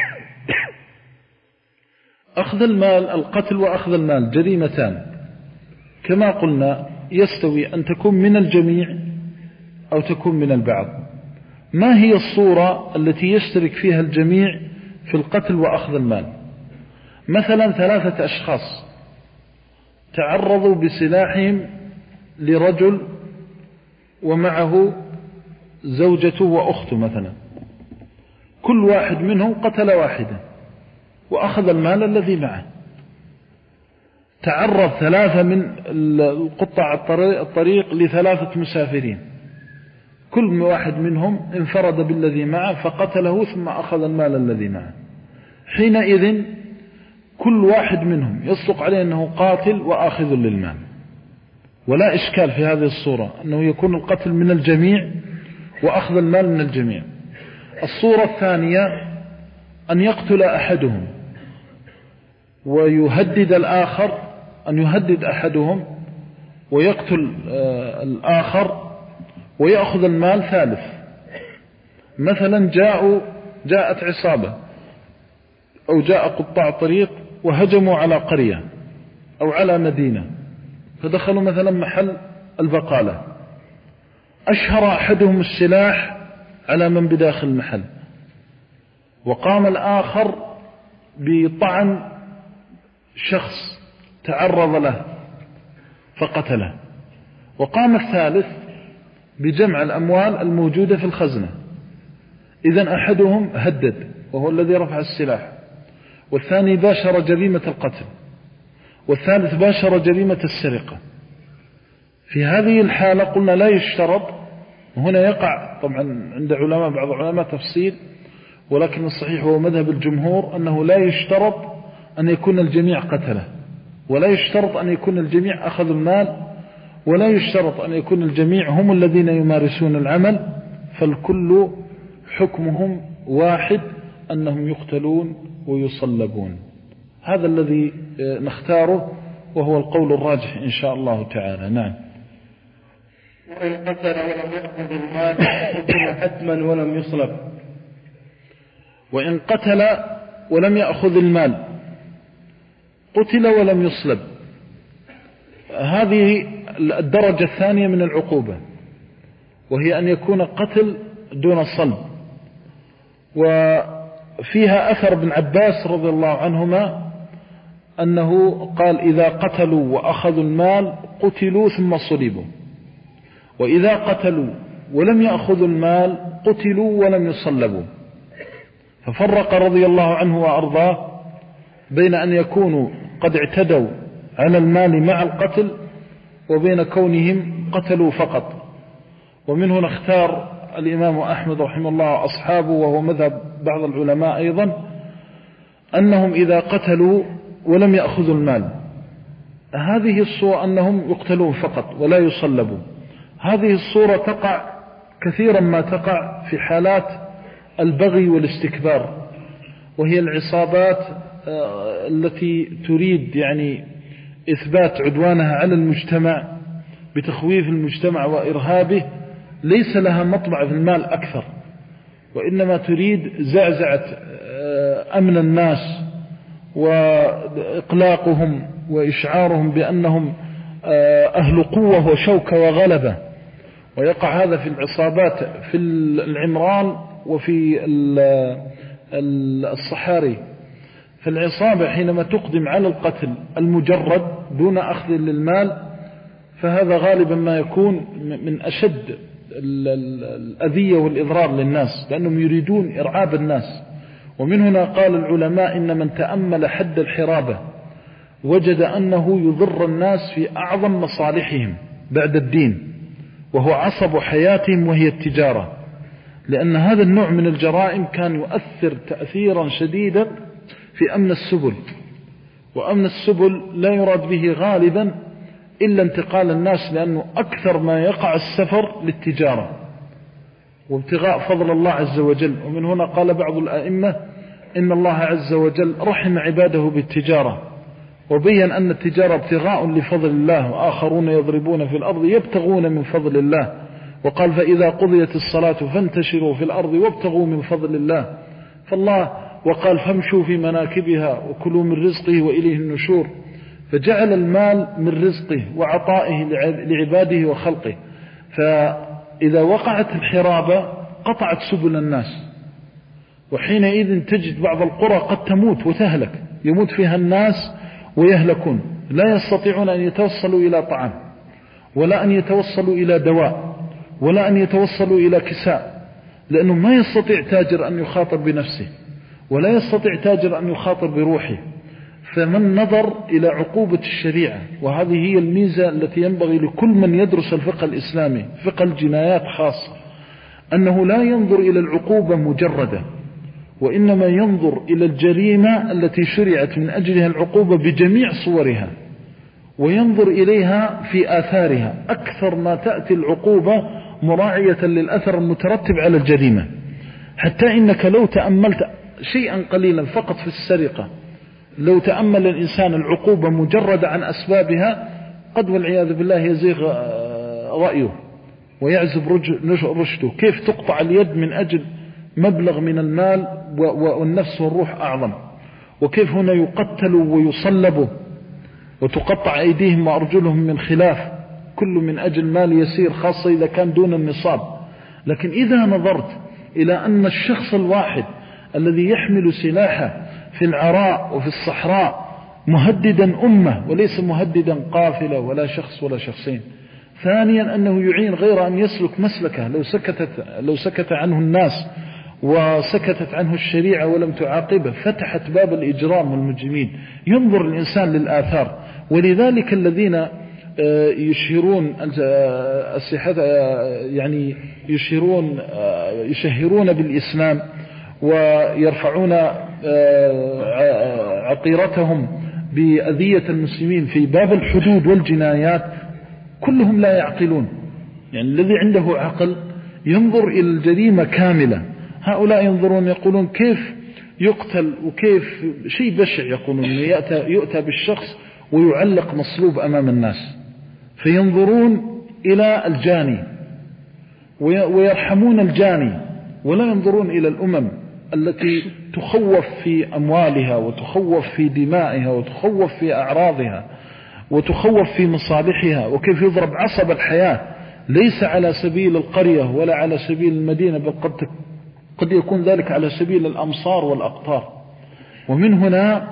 أخذ المال القتل وأخذ المال جريمتان كما قلنا، يستوي أن تكون من الجميع أو تكون من البعض. ما هي الصورة التي يشترك فيها الجميع في القتل وأخذ المال؟ مثلا ثلاثة أشخاص تعرضوا بسلاحهم لرجل ومعه زوجته وأخته مثلا، كل واحد منهم قتل واحدا وأخذ المال الذي معه. تعرض ثلاثة من القطاع الطريق لثلاثة مسافرين، كل واحد منهم انفرد بالذي معه فقتله ثم أخذ المال الذي معه. حينئذ كل واحد منهم يصدق عليه أنه قاتل وآخذ للمال، ولا إشكال في هذه الصورة أنه يكون القتل من الجميع وأخذ المال من الجميع. الصورة الثانية أن يقتل أحدهم ويهدد الآخر، أن يهدد أحدهم ويقتل الآخر ويأخذ المال. ثالث مثلا جاءوا جاءت عصابة أو جاء قطاع طريق وهجموا على قرية أو على مدينة فدخلوا مثلا محل البقالة، أشهر أحدهم السلاح على من بداخل المحل وقام الآخر بطعن شخص تعرض له فقتله، وقام الثالث بجمع الأموال الموجودة في الخزنة. إذن أحدهم هدد وهو الذي رفع السلاح، والثاني باشر جريمة القتل، والثالث باشر جريمة السرقة. في هذه الحالة قلنا لا يشترط، وهنا يقع طبعا عند علماء بعض العلماء تفصيل، ولكن الصحيح هو مذهب الجمهور أنه لا يشترط أن يكون الجميع قتله، ولا يشترط أن يكون الجميع أخذ المال، ولا يشترط أن يكون الجميع هم الذين يمارسون العمل، فالكل حكمهم واحد أنهم يقتلون ويصلبون. هذا الذي نختاره وهو القول الراجح إن شاء الله تعالى. نعم. وإن قتل ولم يأخذ المال قتل حتما ولم يصلب. وإن قتل ولم يأخذ المال قتل ولم يصلب، هذه الدرجة الثانية من العقوبة. وهي أن يكون قتل دون صلب. وفيها أثر ابن عباس رضي الله عنهما أنه قال إذا قتلوا وأخذوا المال قتلوا ثم صلبوا، وإذا قتلوا ولم يأخذوا المال قتلوا ولم يصلبوا. ففرق رضي الله عنه وأرضاه بين أن يكونوا قد اعتدوا على المال مع القتل وبين كونهم قتلوا فقط. ومن هنا اختار الإمام أحمد رحمه الله أصحابه، وهو مذهب بعض العلماء أيضا، أنهم إذا قتلوا ولم يأخذوا المال هذه الصورة أنهم يقتلون فقط ولا يصلبوا. هذه الصورة تقع كثيرا ما تقع في حالات البغي والاستكبار، وهي العصابات التي تريد يعني إثبات عدوانها على المجتمع بتخويف المجتمع وإرهابه، ليس لها مطمع في المال أكثر، وإنما تريد زعزعة أمن الناس وإقلاقهم وإشعارهم بأنهم أهل قوة وشوكة وغلبة. ويقع هذا في العصابات في العمران وفي الصحاري. فالعصابة حينما تقدم على القتل المجرد دون أخذ للمال فهذا غالبا ما يكون من أشد الأذية والإضرار للناس، لأنهم يريدون إرعاب الناس. ومن هنا قال العلماء إن من تأمل حد الحرابة وجد أنه يضر الناس في أعظم مصالحهم بعد الدين، وهو عصب حياتهم وهي التجارة، لأن هذا النوع من الجرائم كان يؤثر تأثيرا شديدا في أمن السبل. وأمن السبل لا يراد به غالبا إلا انتقال الناس، لأنه أكثر ما يقع السفر للتجارة وابتغاء فضل الله عز وجل. ومن هنا قال بعض الآئمة إن الله عز وجل رحم عباده بالتجارة، وبين أن التجارة ابتغاء لفضل الله، وآخرون يضربون في الأرض يبتغون من فضل الله. وقال فإذا قضيت الصلاة فانتشروا في الأرض وابتغوا من فضل الله. فالله وقال فامشوا في مناكبها وكلوا من رزقه وإليه النشور. فجعل المال من رزقه وعطائه لعباده وخلقه. فإذا وقعت الحرابة قطعت سبل الناس، وحينئذ تجد بعض القرى قد تموت وتهلك، يموت فيها الناس ويهلكون، لا يستطيعون أن يتوصلوا إلى طعام، ولا أن يتوصلوا إلى دواء، ولا أن يتوصلوا إلى كساء، لأنه ما يستطيع تاجر أن يخاطر بنفسه، ولا يستطيع تاجر أن يخاطر بروحه. فمن نظر إلى عقوبة الشريعة، وهذه هي الميزة التي ينبغي لكل من يدرس الفقه الإسلامي، فقه الجنايات خاصة، أنه لا ينظر إلى العقوبة مجردة، وإنما ينظر إلى الجريمة التي شرعت من أجلها العقوبة بجميع صورها، وينظر إليها في آثارها أكثر ما تأتي العقوبة مراعية للأثر المترتب على الجريمة. حتى إنك لو تأملت شيئا قليلا فقط في السرقة، لو تأمل الإنسان العقوبة مجرد عن أسبابها قد والعياذ بالله يزيغ رأيه ويعزب رشده. كيف تقطع اليد من أجل مبلغ من المال والنفس والروح أعظم، وكيف هنا يقتلوا ويصلبوا وتقطع أيديهم وأرجلهم من خلاف، كل من أجل مال يسير، خاصة إذا كان دون النصاب. لكن إذا نظرت إلى أن الشخص الواحد الذي يحمل سلاحه في العراء وفي الصحراء مهددا أمة وليس مهددا قافلة ولا شخص ولا شخصين. ثانيا أنه يعين غير أن يسلك مسلكه، لو سكتت, لو سكت عنه الناس وسكتت عنه الشريعة ولم تعاقبه فتحت باب الإجرام والمجرمين. ينظر الإنسان للآثار. ولذلك الذين يشهرون يعني يشهرون يشهرون بالإسلام ويرفعون عقيرتهم بأذية المسلمين في باب الحدود والجنايات كلهم لا يعقلون. يعني الذي عنده عقل ينظر إلى الجريمة كاملة. هؤلاء ينظرون يقولون كيف يقتل وكيف شيء بشع، يقولون يأتى يؤتى بالشخص ويعلق مصلوب أمام الناس، فينظرون إلى الجاني ويرحمون الجاني، ولا ينظرون إلى الأمم التي تخوف في أموالها وتخوف في دمائها وتخوف في أعراضها وتخوف في مصالحها، وكيف يضرب عصب الحياة ليس على سبيل القرية ولا على سبيل المدينة، بل قد قد يكون ذلك على سبيل الأمصار والأقطار. ومن هنا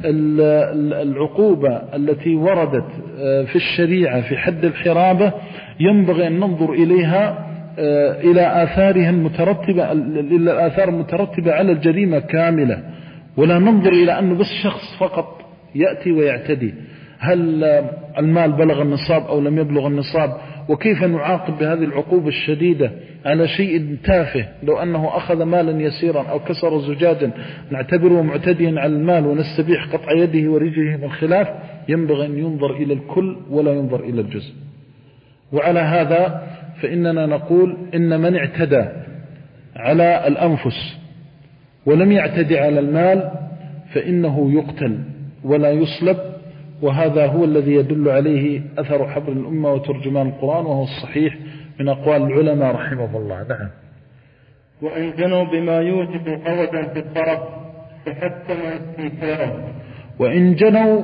العقوبة التي وردت في الشريعة في حد الحرابة ينبغي أن ننظر إليها إلى آثارها المترتبة إلى الآثار المترتبة على الجريمة كاملة، ولا ننظر إلى أنه بس شخص فقط يأتي ويعتدي. هل المال بلغ النصاب أو لم يبلغ النصاب؟ وكيف نعاقب بهذه العقوبة الشديدة على شيء تافه؟ لو أنه أخذ مالا يسيرا أو كسر زجاجا نعتبره معتديا على المال ونستبيح قطع يده ورجله من خلاف. ينبغي أن ينظر إلى الكل ولا ينظر إلى الجزء. وعلى هذا فإننا نقول إن من اعتدى على الأنفس ولم يعتدي على المال فإنه يقتل ولا يصلب، وهذا هو الذي يدل عليه أثر حبر الأمة وترجمان القرآن، وهو الصحيح من أقوال العلماء رحمه الله. نعم. وإن جنوا بما يوجب قودا في الطرف فحتم استنكاره. وإن جنوا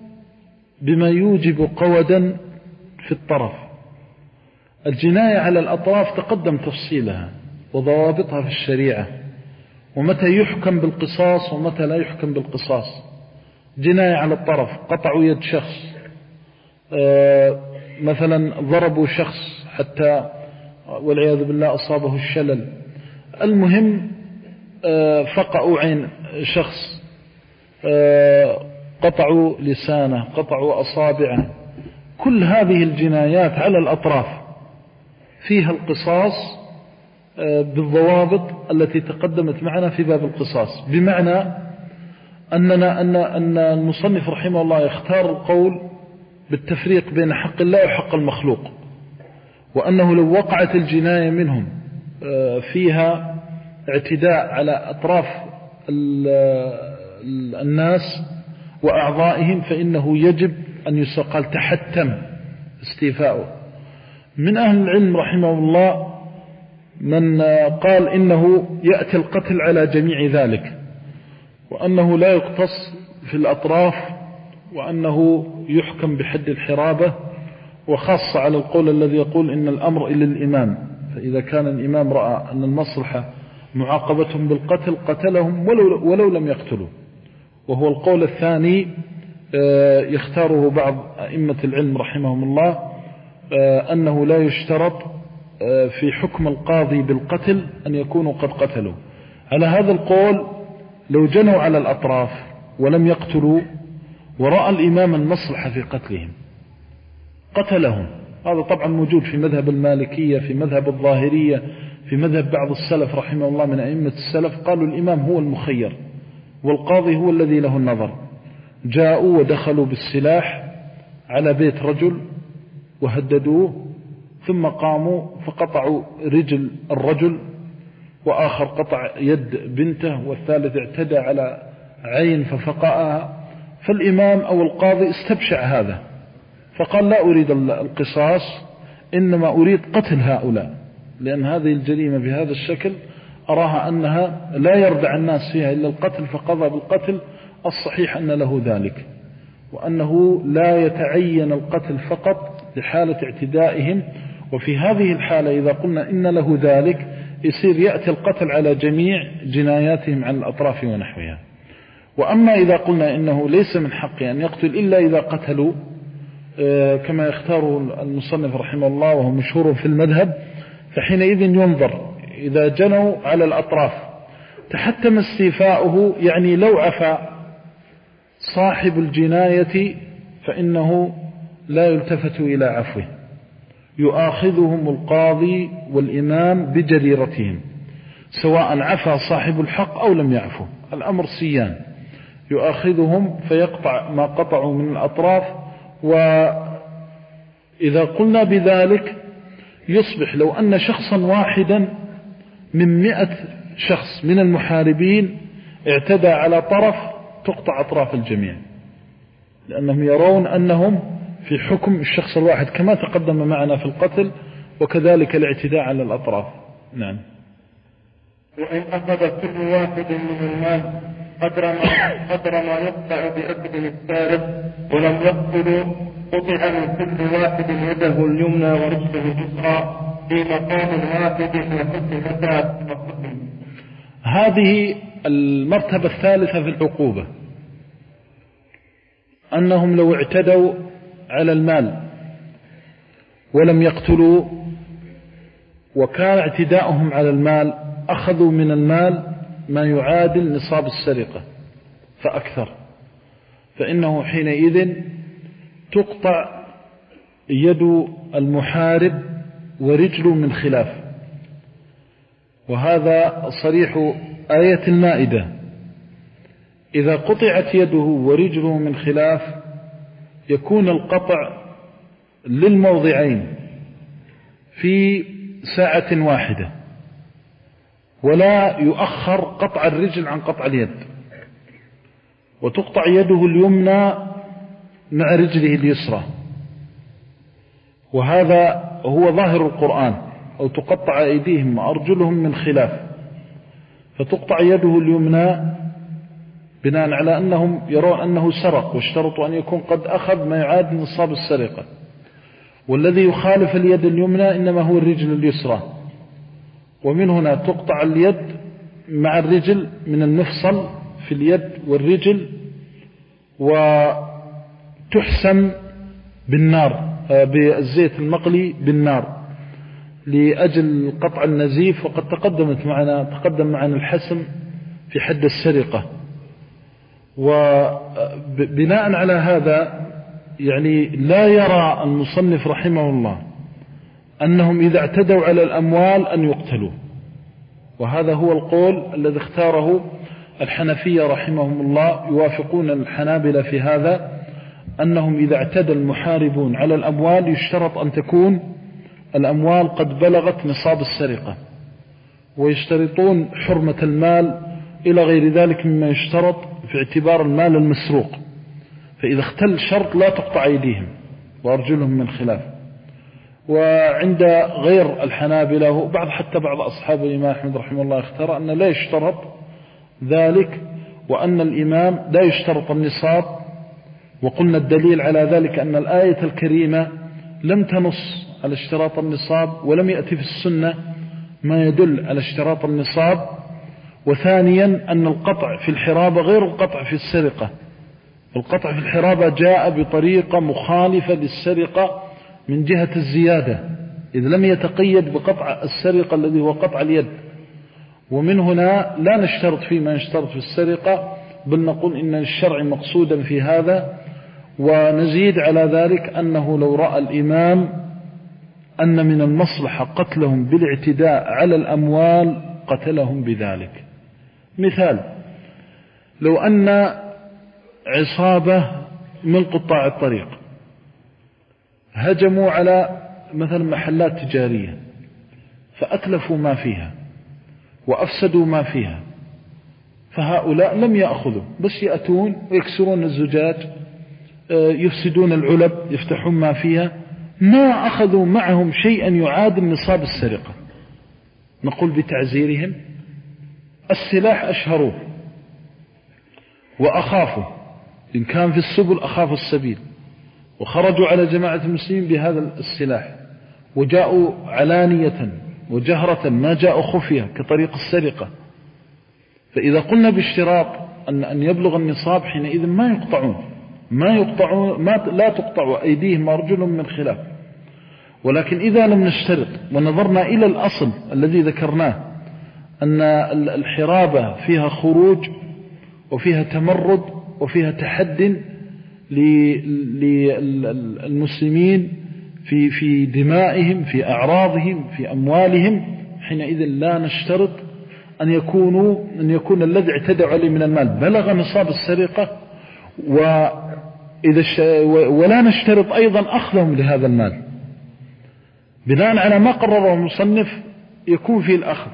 بما يوجب قودا في الطرف، الجناية على الأطراف تقدم تفصيلها وضوابطها في الشريعة، ومتى يحكم بالقصاص ومتى لا يحكم بالقصاص. جناية على الطرف، قطعوا يد شخص، آه مثلا ضربوا شخص حتى والعياذ بالله أصابه الشلل، المهم آه فقعوا عين شخص، آه قطعوا لسانه، قطعوا أصابعه. كل هذه الجنايات على الأطراف فيها القصاص آه بالضوابط التي تقدمت معنا في باب القصاص، بمعنى أننا أن أن المصنف رحمه الله يختار القول بالتفريق بين حق الله وحق المخلوق، وأنه لو وقعت الجناية منهم فيها اعتداء على أطراف الناس وأعضائهم فإنه يجب أن يقال تحتم استيفاؤه. من أهل العلم رحمه الله من قال إنه يأتي القتل على جميع ذلك، وأنه لا يقتص في الأطراف، وأنه يحكم بحد الحرابة، وخاصة على القول الذي يقول إن الأمر إلى الإمام، فإذا كان الإمام رأى أن المصلحة معاقبتهم بالقتل قتلهم ولو, ولو لم يقتلوا. وهو القول الثاني يختاره بعض أئمة العلم رحمهم الله، أنه لا يشترط في حكم القاضي بالقتل أن يكونوا قد قتلوا. على هذا القول لو جنوا على الأطراف ولم يقتلوا ورأى الإمام المصلحة في قتلهم قتلهم. هذا طبعا موجود في مذهب المالكية، في مذهب الظاهرية، في مذهب بعض السلف رحمه الله من أئمة السلف، قالوا الإمام هو المخير والقاضي هو الذي له النظر. جاءوا ودخلوا بالسلاح على بيت رجل وهددوه، ثم قاموا فقطعوا رجل الرجل، وآخر قطع يد بنته، والثالث اعتدى على عين ففقأها. فالإمام أو القاضي استبشع هذا فقال لا أريد القصاص، إنما أريد قتل هؤلاء، لأن هذه الجريمة بهذا الشكل أراها أنها لا يردع الناس فيها إلا القتل، فقضى بالقتل. الصحيح أن له ذلك، وأنه لا يتعين القتل فقط لحالة اعتدائهم، وفي هذه الحالة إذا قلنا إن له ذلك يصير يأتي القتل على جميع جناياتهم عن الأطراف ونحوها. وأما إذا قلنا إنه ليس من حقه أن يقتل إلا إذا قتلوا كما يختار المصنف رحمه الله وهو مشهور في المذهب، فحينئذ ينظر إذا جنوا على الأطراف تحتم استيفاؤه، يعني لو عفى صاحب الجناية فإنه لا يلتفت إلى عفوه، يؤاخذهم القاضي والإمام بجريرتهم سواء عفى صاحب الحق أو لم يعفو، الأمر سيان، يؤاخذهم فيقطع ما قطعوا من الأطراف. وإذا قلنا بذلك يصبح لو أن شخصا واحدا من مئة شخص من المحاربين اعتدى على طرف تقطع أطراف الجميع، لأنهم يرون أنهم في حكم الشخص الواحد كما تقدم معنا في القتل، وكذلك الاعتداء على الأطراف. نعم. وإن أخذ كل واحد من المال قدر ما, قدر ما يقطع بأكل السارق، ولم يقتلوا قطع من كل واحد يده اليمنى ورجله اليسرى في مقام واحد وحكم فتاة. هذه المرتبة الثالثة في العقوبة، أنهم لو اعتدوا على المال ولم يقتلوا، وكان اعتداؤهم على المال أخذوا من المال ما يعادل نصاب السرقة فأكثر، فإنه حينئذ تقطع يد المحارب ورجله من خلاف. وهذا صريح آية المائدة: إذا قطعت يده ورجله من خلاف يكون القطع للموضعين في ساعة واحدة، ولا يؤخر قطع الرجل عن قطع اليد، وتقطع يده اليمنى مع رجله اليسرى، وهذا هو ظاهر القرآن: أو تقطع أيديهم وأرجلهم من خلاف، فتقطع يده اليمنى بناء على أنهم يرون أنه سرق واشترطوا أن يكون قد أخذ ما يعادل نصاب السرقة، والذي يخالف اليد اليمنى إنما هو الرجل اليسرى. ومن هنا تقطع اليد مع الرجل من المفصل في اليد والرجل، وتحسم بالنار بالزيت المقلي بالنار لأجل قطع النزيف. وقد تقدمت معنا تقدم معنا الحسم في حد السرقة. وبناء على هذا يعني لا يرى المصنف رحمه الله أنهم إذا اعتدوا على الأموال أن يقتلوا، وهذا هو القول الذي اختاره الحنفية رحمهم الله، يوافقون الحنابلة في هذا، أنهم إذا اعتدى المحاربون على الأموال يشترط أن تكون الأموال قد بلغت نصاب السرقة، ويشترطون حرمة المال إلى غير ذلك مما يشترط في اعتبار المال المسروق. فإذا اختل شرط لا تقطع أيديهم وأرجلهم من خلاف. وعند غير الحنابلة وبعض حتى بعض أصحاب الإمام أحمد رحمه الله اختار أن لا يشترط ذلك، وأن الإمام لا يشترط النصاب. وقلنا الدليل على ذلك أن الآية الكريمة لم تنص على اشتراط النصاب، ولم يأتي في السنة ما يدل على اشتراط النصاب. وثانيا أن القطع في الحرابة غير القطع في السرقة. القطع في الحرابة جاء بطريقة مخالفة للسرقة من جهة الزيادة، إذ لم يتقيد بقطع السرقة الذي هو قطع اليد. ومن هنا لا نشترط فيه ما يشترط في السرقة، بل نقول إن الشرع مقصودا في هذا. ونزيد على ذلك أنه لو رأى الإمام أن من المصلحة قتلهم بالاعتداء على الأموال قتلهم بذلك. مثال: لو أن عصابة من قطاع الطريق هجموا على مثلا محلات تجارية فأتلفوا ما فيها وأفسدوا ما فيها، فهؤلاء لم يأخذوا، بس يأتون ويكسرون الزجاج، يفسدون العلب، يفتحون ما فيها، ما أخذوا معهم شيئا يعادل نصاب السرقة. نقول بتعزيرهم: السلاح أشهروه وأخافوا، إن كان في السبل أخافوا السبيل، وخرجوا على جماعة المسلمين بهذا السلاح، وجاءوا علانية وجهرة، ما جاءوا خفية كطريق السرقة. فإذا قلنا باشتراط أن أن يبلغ النصاب حينئذ ما يقطعون ما يقطعون ما لا تقطع أيديهم وأرجلهم من خلاف. ولكن إذا لم نشترط ونظرنا إلى الأصل الذي ذكرناه أن الحرابة فيها خروج وفيها تمرد وفيها تحد للمسلمين في في دمائهم، في أعراضهم، في أموالهم، حينئذ لا نشترط أن يكونوا أن يكون الذي اعتدوا عليه من المال بلغ نصاب السرقة، وإذا ولا نشترط أيضا أخذهم لهذا المال. بناء على ما قرره المصنف يكون فيه الأخذ،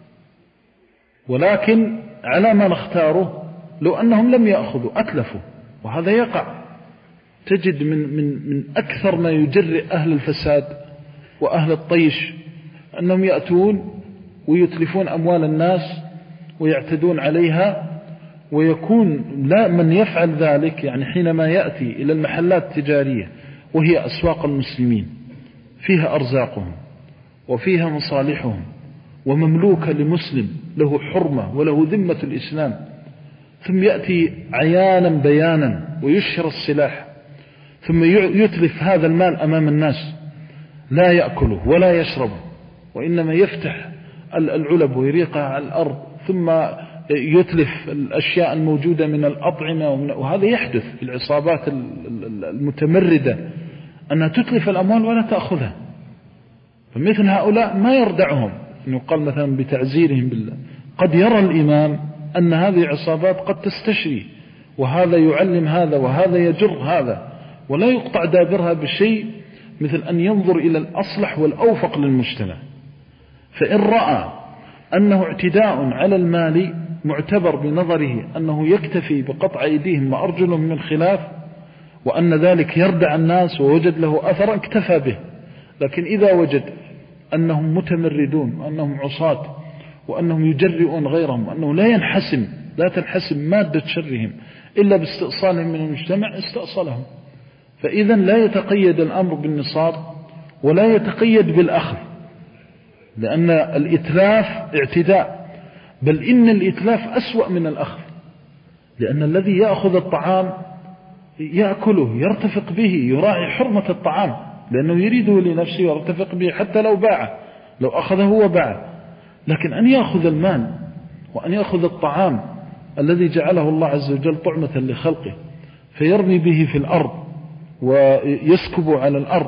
ولكن على ما نختاره لو أنهم لم يأخذوا أتلفوا، وهذا يقع. تجد من, من, من أكثر ما يجرئ أهل الفساد وأهل الطيش أنهم يأتون ويتلفون أموال الناس ويعتدون عليها، ويكون لا من يفعل ذلك يعني حينما يأتي إلى المحلات التجارية وهي أسواق المسلمين فيها أرزاقهم وفيها مصالحهم ومملوكة لمسلم له حرمة وله ذمة الإسلام، ثم يأتي عيانا بيانا ويشهر السلاح ثم يتلف هذا المال أمام الناس، لا يأكله ولا يشربه وإنما يفتح العلب ويريقها على الأرض، ثم يتلف الأشياء الموجودة من الأطعمة، وهذا يحدث في العصابات المتمردة أنها تتلف الأموال ولا تأخذها. فمثل هؤلاء ما يردعهم أنه قال مثلا بتعزيرهم بالله. قد يرى الإمام أن هذه عصابات قد تستشري وهذا يعلم هذا وهذا يجر هذا، ولا يقطع دابرها بشيء مثل أن ينظر إلى الأصلح والأوفق للمجتمع. فإن رأى أنه اعتداء على المال معتبر بنظره أنه يكتفي بقطع أيديهم وأرجلهم من خلاف، وأن ذلك يردع الناس ووجد له أثرا اكتفى به. لكن إذا وجد أنهم متمردون وأنهم عصاة وأنهم يجرئون غيرهم وأنه لا ينحسم لا تنحسم مادة شرهم إلا باستئصالهم من المجتمع استأصلهم. فإذا لا يتقيد الأمر بالنصاب ولا يتقيد بالأخذ، لأن الإتلاف اعتداء، بل إن الإتلاف أسوأ من الأخذ، لأن الذي يأخذ الطعام يأكله يرتفق به يراعي حرمة الطعام لأنه يريده لنفسه يرتفق به حتى لو باعه، لو أخذه وباعه. لكن أن يأخذ المال وأن يأخذ الطعام الذي جعله الله عز وجل طعمة لخلقه فيرمي به في الأرض ويسكب على الأرض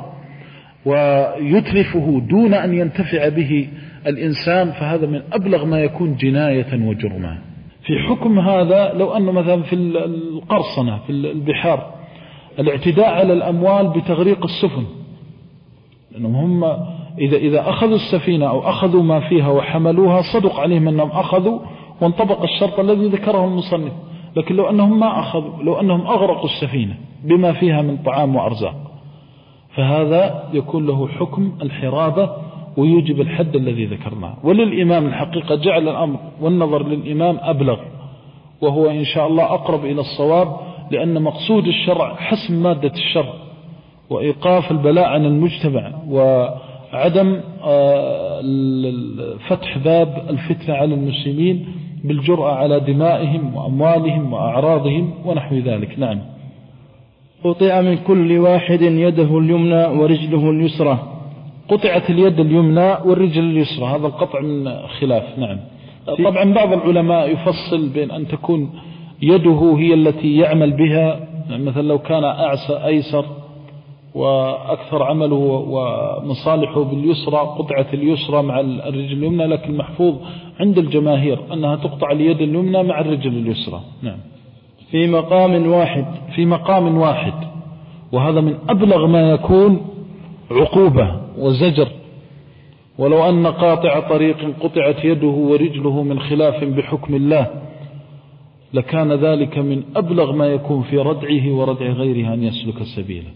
ويتلفه دون أن ينتفع به الإنسان، فهذا من أبلغ ما يكون جناية وجرما. في حكم هذا لو أنه مثلا في القرصنة في البحار الاعتداء على الأموال بتغريق السفن، لأنهم هم إذا, إذا أخذوا السفينة أو أخذوا ما فيها وحملوها صدق عليهم أنهم أخذوا وانطبق الشرط الذي ذكره المصنف. لكن لو أنهم ما أخذوا، لو أنهم أغرقوا السفينة بما فيها من طعام وأرزاق، فهذا يكون له حكم الحرابة ويوجب الحد الذي ذكرناه. وللإمام الحقيقة جعل الأمر والنظر للإمام أبلغ، وهو إن شاء الله أقرب إلى الصواب، لأن مقصود الشرع حسم مادة الشر وإيقاف البلاء عن المجتمع وعدم فتح باب الفتنة على المسلمين بالجرأة على دمائهم وأموالهم وأعراضهم ونحو ذلك. نعم. قطع من كل واحد يده اليمنى ورجله اليسرى. قطعت اليد اليمنى والرجل اليسرى، هذا القطع من خلاف. نعم. طبعا بعض العلماء يفصل بين أن تكون يده هي التي يعمل بها، مثلا لو كان أعسى أيسر وأكثر عمله ومصالحه باليسرى قطعت اليسرى مع الرجل اليمنى، لكن محفوظ عند الجماهير أنها تقطع اليد اليمنى مع الرجل اليسرى. نعم. في مقام واحد في مقام واحد، وهذا من أبلغ ما يكون عقوبة وزجر. ولو أن قاطع طريق قطعت يده ورجله من خلاف بحكم الله لكان ذلك من أبلغ ما يكون في ردعه وردع غيره أن يسلك سبيله.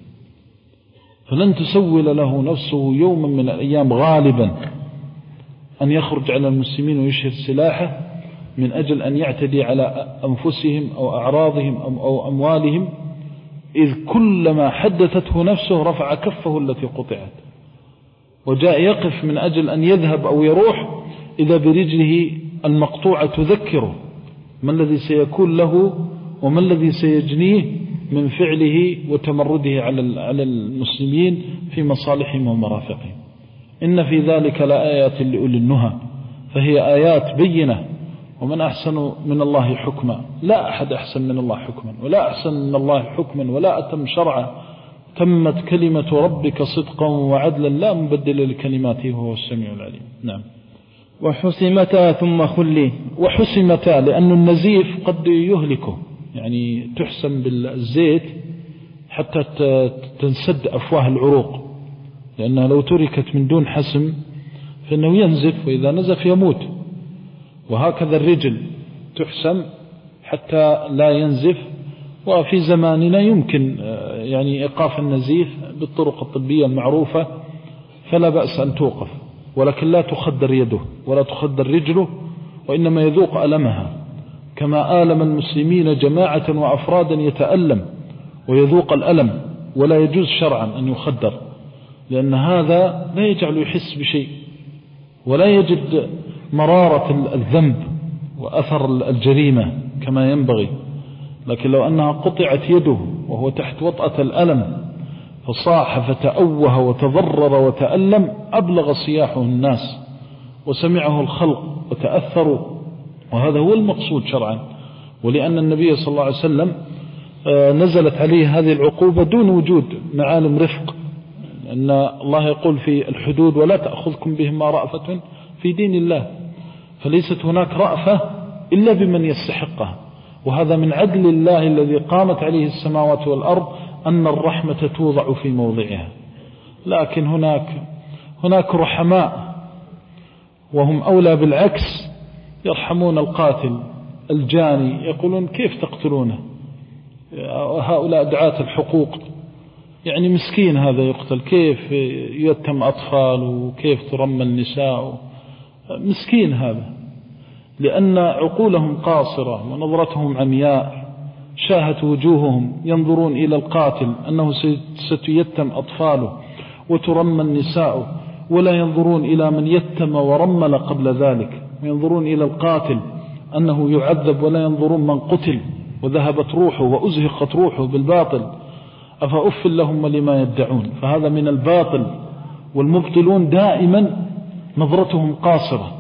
فلن تسول له نفسه يوما من الأيام غالبا أن يخرج على المسلمين ويشهر سلاحه من أجل أن يعتدي على أنفسهم أو أعراضهم أو أموالهم، إذ كلما حدثته نفسه رفع كفه التي قطعت وجاء يقف من أجل أن يذهب أو يروح إذا برجله المقطوعة تذكره ما الذي سيكون له وما الذي سيجنيه من فعله وتمرده على المسلمين في مصالحهم ومرافقهم. إن في ذلك لآيات لأولي النهى، فهي آيات بينة. ومن أحسن من الله حكما، لا أحد أحسن من الله حكما ولا أحسن من الله حكما ولا أتم شرعا، تمت كلمة ربك صدقا وعدلا لا مبدل لكلماته وهو السميع العليم. نعم. وحسمتا ثم خلي. وحسمتا لأن النزيف قد يهلكه، يعني تحسم بالزيت حتى تنسد أفواه العروق، لأنها لو تركت من دون حسم فإنه ينزف، وإذا نزف يموت. وهكذا الرجل تحسم حتى لا ينزف. وفي زماننا يمكن يعني إيقاف النزيف بالطرق الطبية المعروفة، فلا بأس أن توقف، ولكن لا تخدر يده ولا تخدر رجله، وإنما يذوق ألمها كما آلم المسلمين جماعة وأفرادا يتألم ويذوق الألم، ولا يجوز شرعا أن يخدر، لأن هذا لا يجعل يحس بشيء ولا يجد مرارة الذنب وأثر الجريمة كما ينبغي. لكن لو أنها قطعت يده وهو تحت وطأة الألم فصاح فتأوه وتضرر وتألم، أبلغ صياحه الناس وسمعه الخلق وتأثروا، وهذا هو المقصود شرعا. ولأن النبي صلى الله عليه وسلم نزلت عليه هذه العقوبة دون وجود معالم رفق، أن الله يقول في الحدود ولا تأخذكم بهما رأفة في دين الله، فليست هناك رأفة إلا بمن يستحقها، وهذا من عدل الله الذي قامت عليه السماوات والأرض أن الرحمة توضع في موضعها. لكن هناك هناك رحماء وهم أولى بالعكس، يرحمون القاتل الجاني، يقولون كيف تقتلونه، هؤلاء دعاة الحقوق، يعني مسكين هذا يقتل، كيف يتم أطفال وكيف ترمى النساء، مسكين هذا، لأن عقولهم قاصرة ونظرتهم عمياء، شاهت وجوههم ينظرون إلى القاتل أنه ستيتم أطفاله وترمى النساء، ولا ينظرون إلى من يتم ورمل قبل ذلك، ينظرون إلى القاتل أنه يعذب، ولا ينظرون من قتل وذهبت روحه وأزهقت روحه بالباطل، أفأف لهم لما يدعون. فهذا من الباطل، والمبطلون دائما نظرتهم قاصرة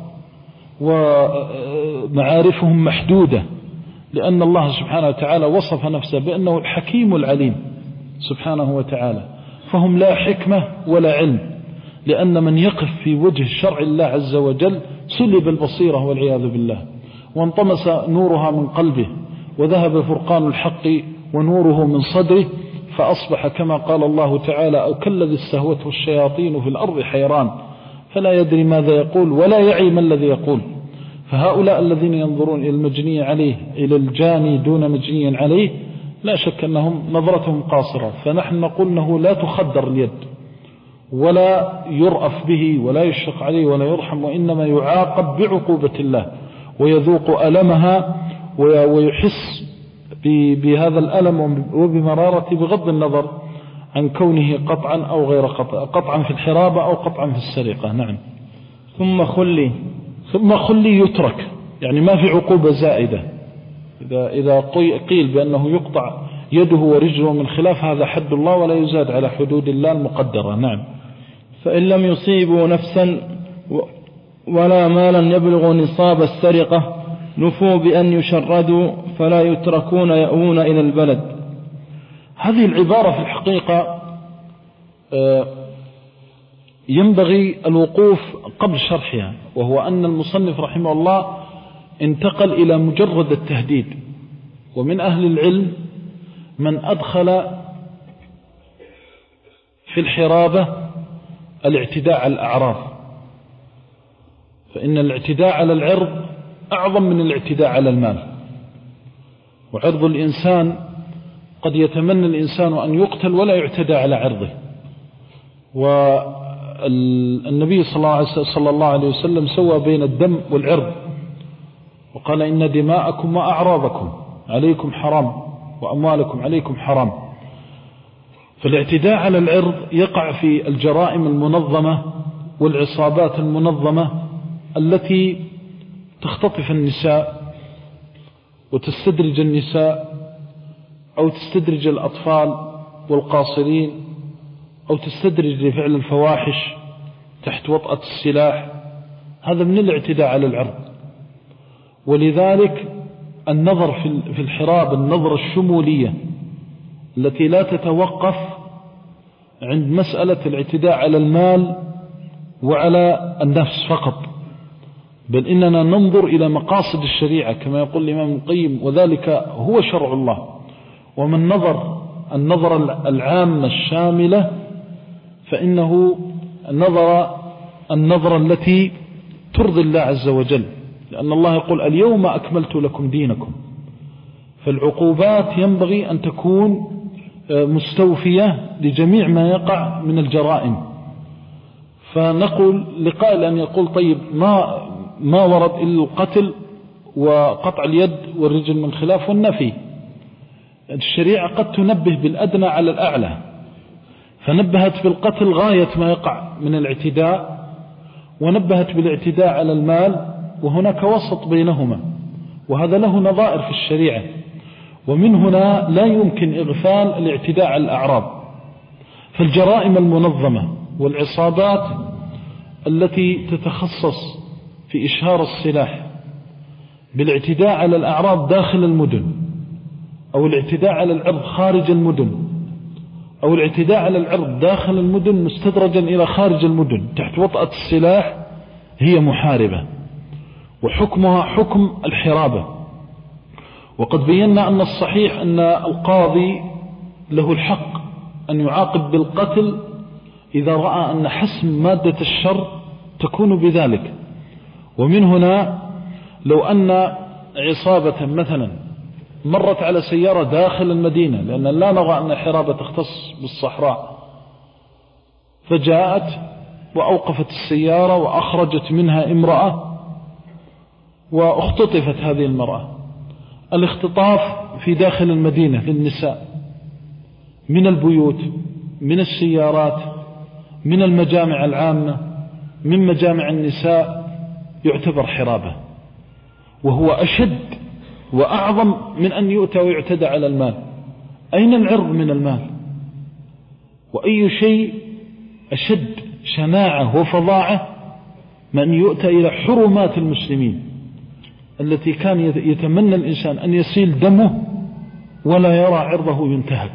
ومعارفهم محدودة، لأن الله سبحانه وتعالى وصف نفسه بأنه الحكيم العليم سبحانه وتعالى، فهم لا حكمة ولا علم، لأن من يقف في وجه شرع الله عز وجل سلب البصيرة والعياذ بالله، وانطمس نورها من قلبه، وذهب فرقان الحق ونوره من صدره، فأصبح كما قال الله تعالى أو كالذي استهوته الشياطين في الأرض حيران فلا يدري ماذا يقول ولا يعي ما الذي يقول. فهؤلاء الذين ينظرون إلى المجني عليه إلى الجاني دون مجني عليه لا شك أنهم نظرتهم قاصرة. فنحن نقول أنه لا تخدر اليد ولا يرأف به ولا يشفق عليه ولا يرحم، وإنما يعاقب بعقوبة الله ويذوق ألمها ويحس بهذا الألم وبمرارة، بغض النظر عن كونه قطعا أو غير قطع، قطعا في الحرابة أو قطعا في السرقة. نعم. ثم خلي ثم خلي يترك، يعني ما في عقوبة زائدة. إذا, إذا قيل بأنه يقطع يده ورجله من خلاف، هذا حد الله ولا يزاد على حدود الله المقدرة. نعم. فإن لم يصيبوا نفسا ولا مالا يبلغ نصاب السرقة نفوا بأن يشردوا فلا يتركون يأوون إلى البلد. هذه العبارة في الحقيقة ينبغي الوقوف قبل شرحها، وهو أن المصنف رحمه الله انتقل إلى مجرد التهديد. ومن أهل العلم من أدخل في الحرابة الاعتداء على الأعراض، فإن الاعتداء على العرض أعظم من الاعتداء على المال. وعرض الإنسان قد يتمنى الإنسان أن يقتل ولا يعتدى على عرضه. والنبي صلى الله عليه وسلم سوى بين الدم والعرض، وقال إن دماءكم وأعراضكم عليكم حرام وأموالكم عليكم حرام. فالاعتداء على العرض يقع في الجرائم المنظمة والعصابات المنظمة التي تختطف النساء وتستدرج النساء أو تستدرج الأطفال والقاصرين أو تستدرج لفعل الفواحش تحت وطأة السلاح. هذا من الاعتداء على العرض. ولذلك النظر في الحراب النظرة الشمولية التي لا تتوقف عند مسألة الاعتداء على المال وعلى النفس فقط، بل إننا ننظر إلى مقاصد الشريعة كما يقول الإمام القيم، وذلك هو شرع الله. ومن نظر النظرة العامة الشاملة فإنه نظر النظرة التي ترضي الله عز وجل، لأن الله يقول اليوم أكملت لكم دينكم. فالعقوبات ينبغي أن تكون مستوفية لجميع ما يقع من الجرائم. فنقول لقائل أن يقول طيب ما ما ورد إلا القتل وقطع اليد والرجل من خلاف والنفي. الشريعة قد تنبه بالأدنى على الأعلى، فنبهت بالقتل غاية ما يقع من الاعتداء، ونبهت بالاعتداء على المال، وهناك وسط بينهما، وهذا له نظائر في الشريعة. ومن هنا لا يمكن إغفال الاعتداء على الأعراض. فالجرائم المنظمة والعصابات التي تتخصص في إشهار السلاح بالاعتداء على الأعراض داخل المدن، أو الاعتداء على العرض خارج المدن، أو الاعتداء على العرض داخل المدن مستدرجا إلى خارج المدن تحت وطأة السلاح، هي محاربة، وحكمها حكم الحرابة. وقد بينا أن الصحيح أن القاضي له الحق أن يعاقب بالقتل إذا رأى أن حسم مادة الشر تكون بذلك. ومن هنا لو أن عصابة مثلا مرت على سيارة داخل المدينة، لأن لا نرى أن الحرابة تختص بالصحراء، فجاءت وأوقفت السيارة وأخرجت منها امرأة واختطفت هذه المرأة. الاختطاف في داخل المدينة للنساء من البيوت، من السيارات، من المجامع العامة، من مجامع النساء، يعتبر حرابة، وهو أشد وأعظم من أن يؤتى ويعتدى على المال. أين العرض من المال؟ وأي شيء أشد شناعة وفظاعة من أن يؤتى إلى حرمات المسلمين التي كان يتمنى الإنسان أن يسيل دمه ولا يرى عرضه ينتهك.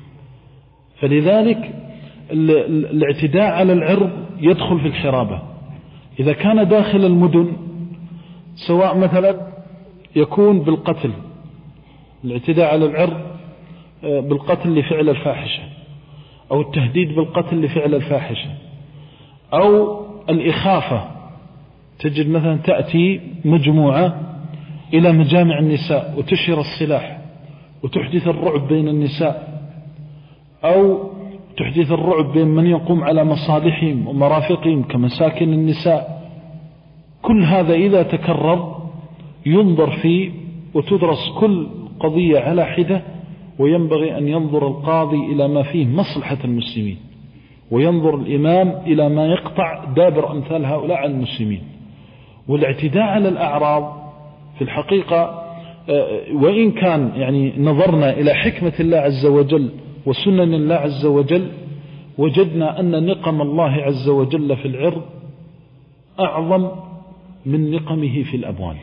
فلذلك الاعتداء على العرض يدخل في الحرابة. إذا كان داخل المدن، سواء مثلا يكون بالقتل، الاعتداء على العرض بالقتل لفعل الفاحشة، أو التهديد بالقتل لفعل الفاحشة، أو الإخافة. تجد مثلا تأتي مجموعة إلى مجامع النساء وتشهر السلاح وتحدث الرعب بين النساء، أو تحدث الرعب بين من يقوم على مصالحهم ومرافقهم كمساكن النساء. كل هذا إذا تكرر ينظر فيه وتدرس كل قضية على حدة، وينبغي أن ينظر القاضي إلى ما فيه مصلحة المسلمين، وينظر الإمام إلى ما يقطع دابر أمثال هؤلاء على المسلمين. والاعتداء على الأعراض في الحقيقة وإن كان يعني نظرنا إلى حكمة الله عز وجل وسنن الله عز وجل، وجدنا أن نقم الله عز وجل في العرض أعظم من نقمه في الأموال.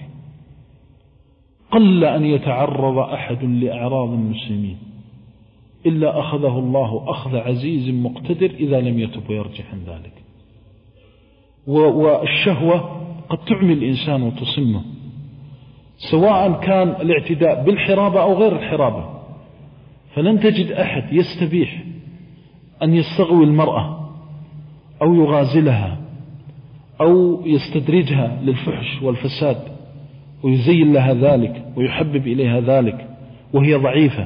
قل أن يتعرض أحد لأعراض المسلمين إلا أخذه الله أخذ عزيز مقتدر إذا لم يتب ويرجع عن ذلك. والشهوة قد تعمي الإنسان وتصمه، سواء كان الاعتداء بالحرابة أو غير الحرابة. فلن تجد أحد يستبيح أن يستغوي المرأة أو يغازلها أو يستدرجها للفحش والفساد ويزين لها ذلك ويحبب إليها ذلك وهي ضعيفة،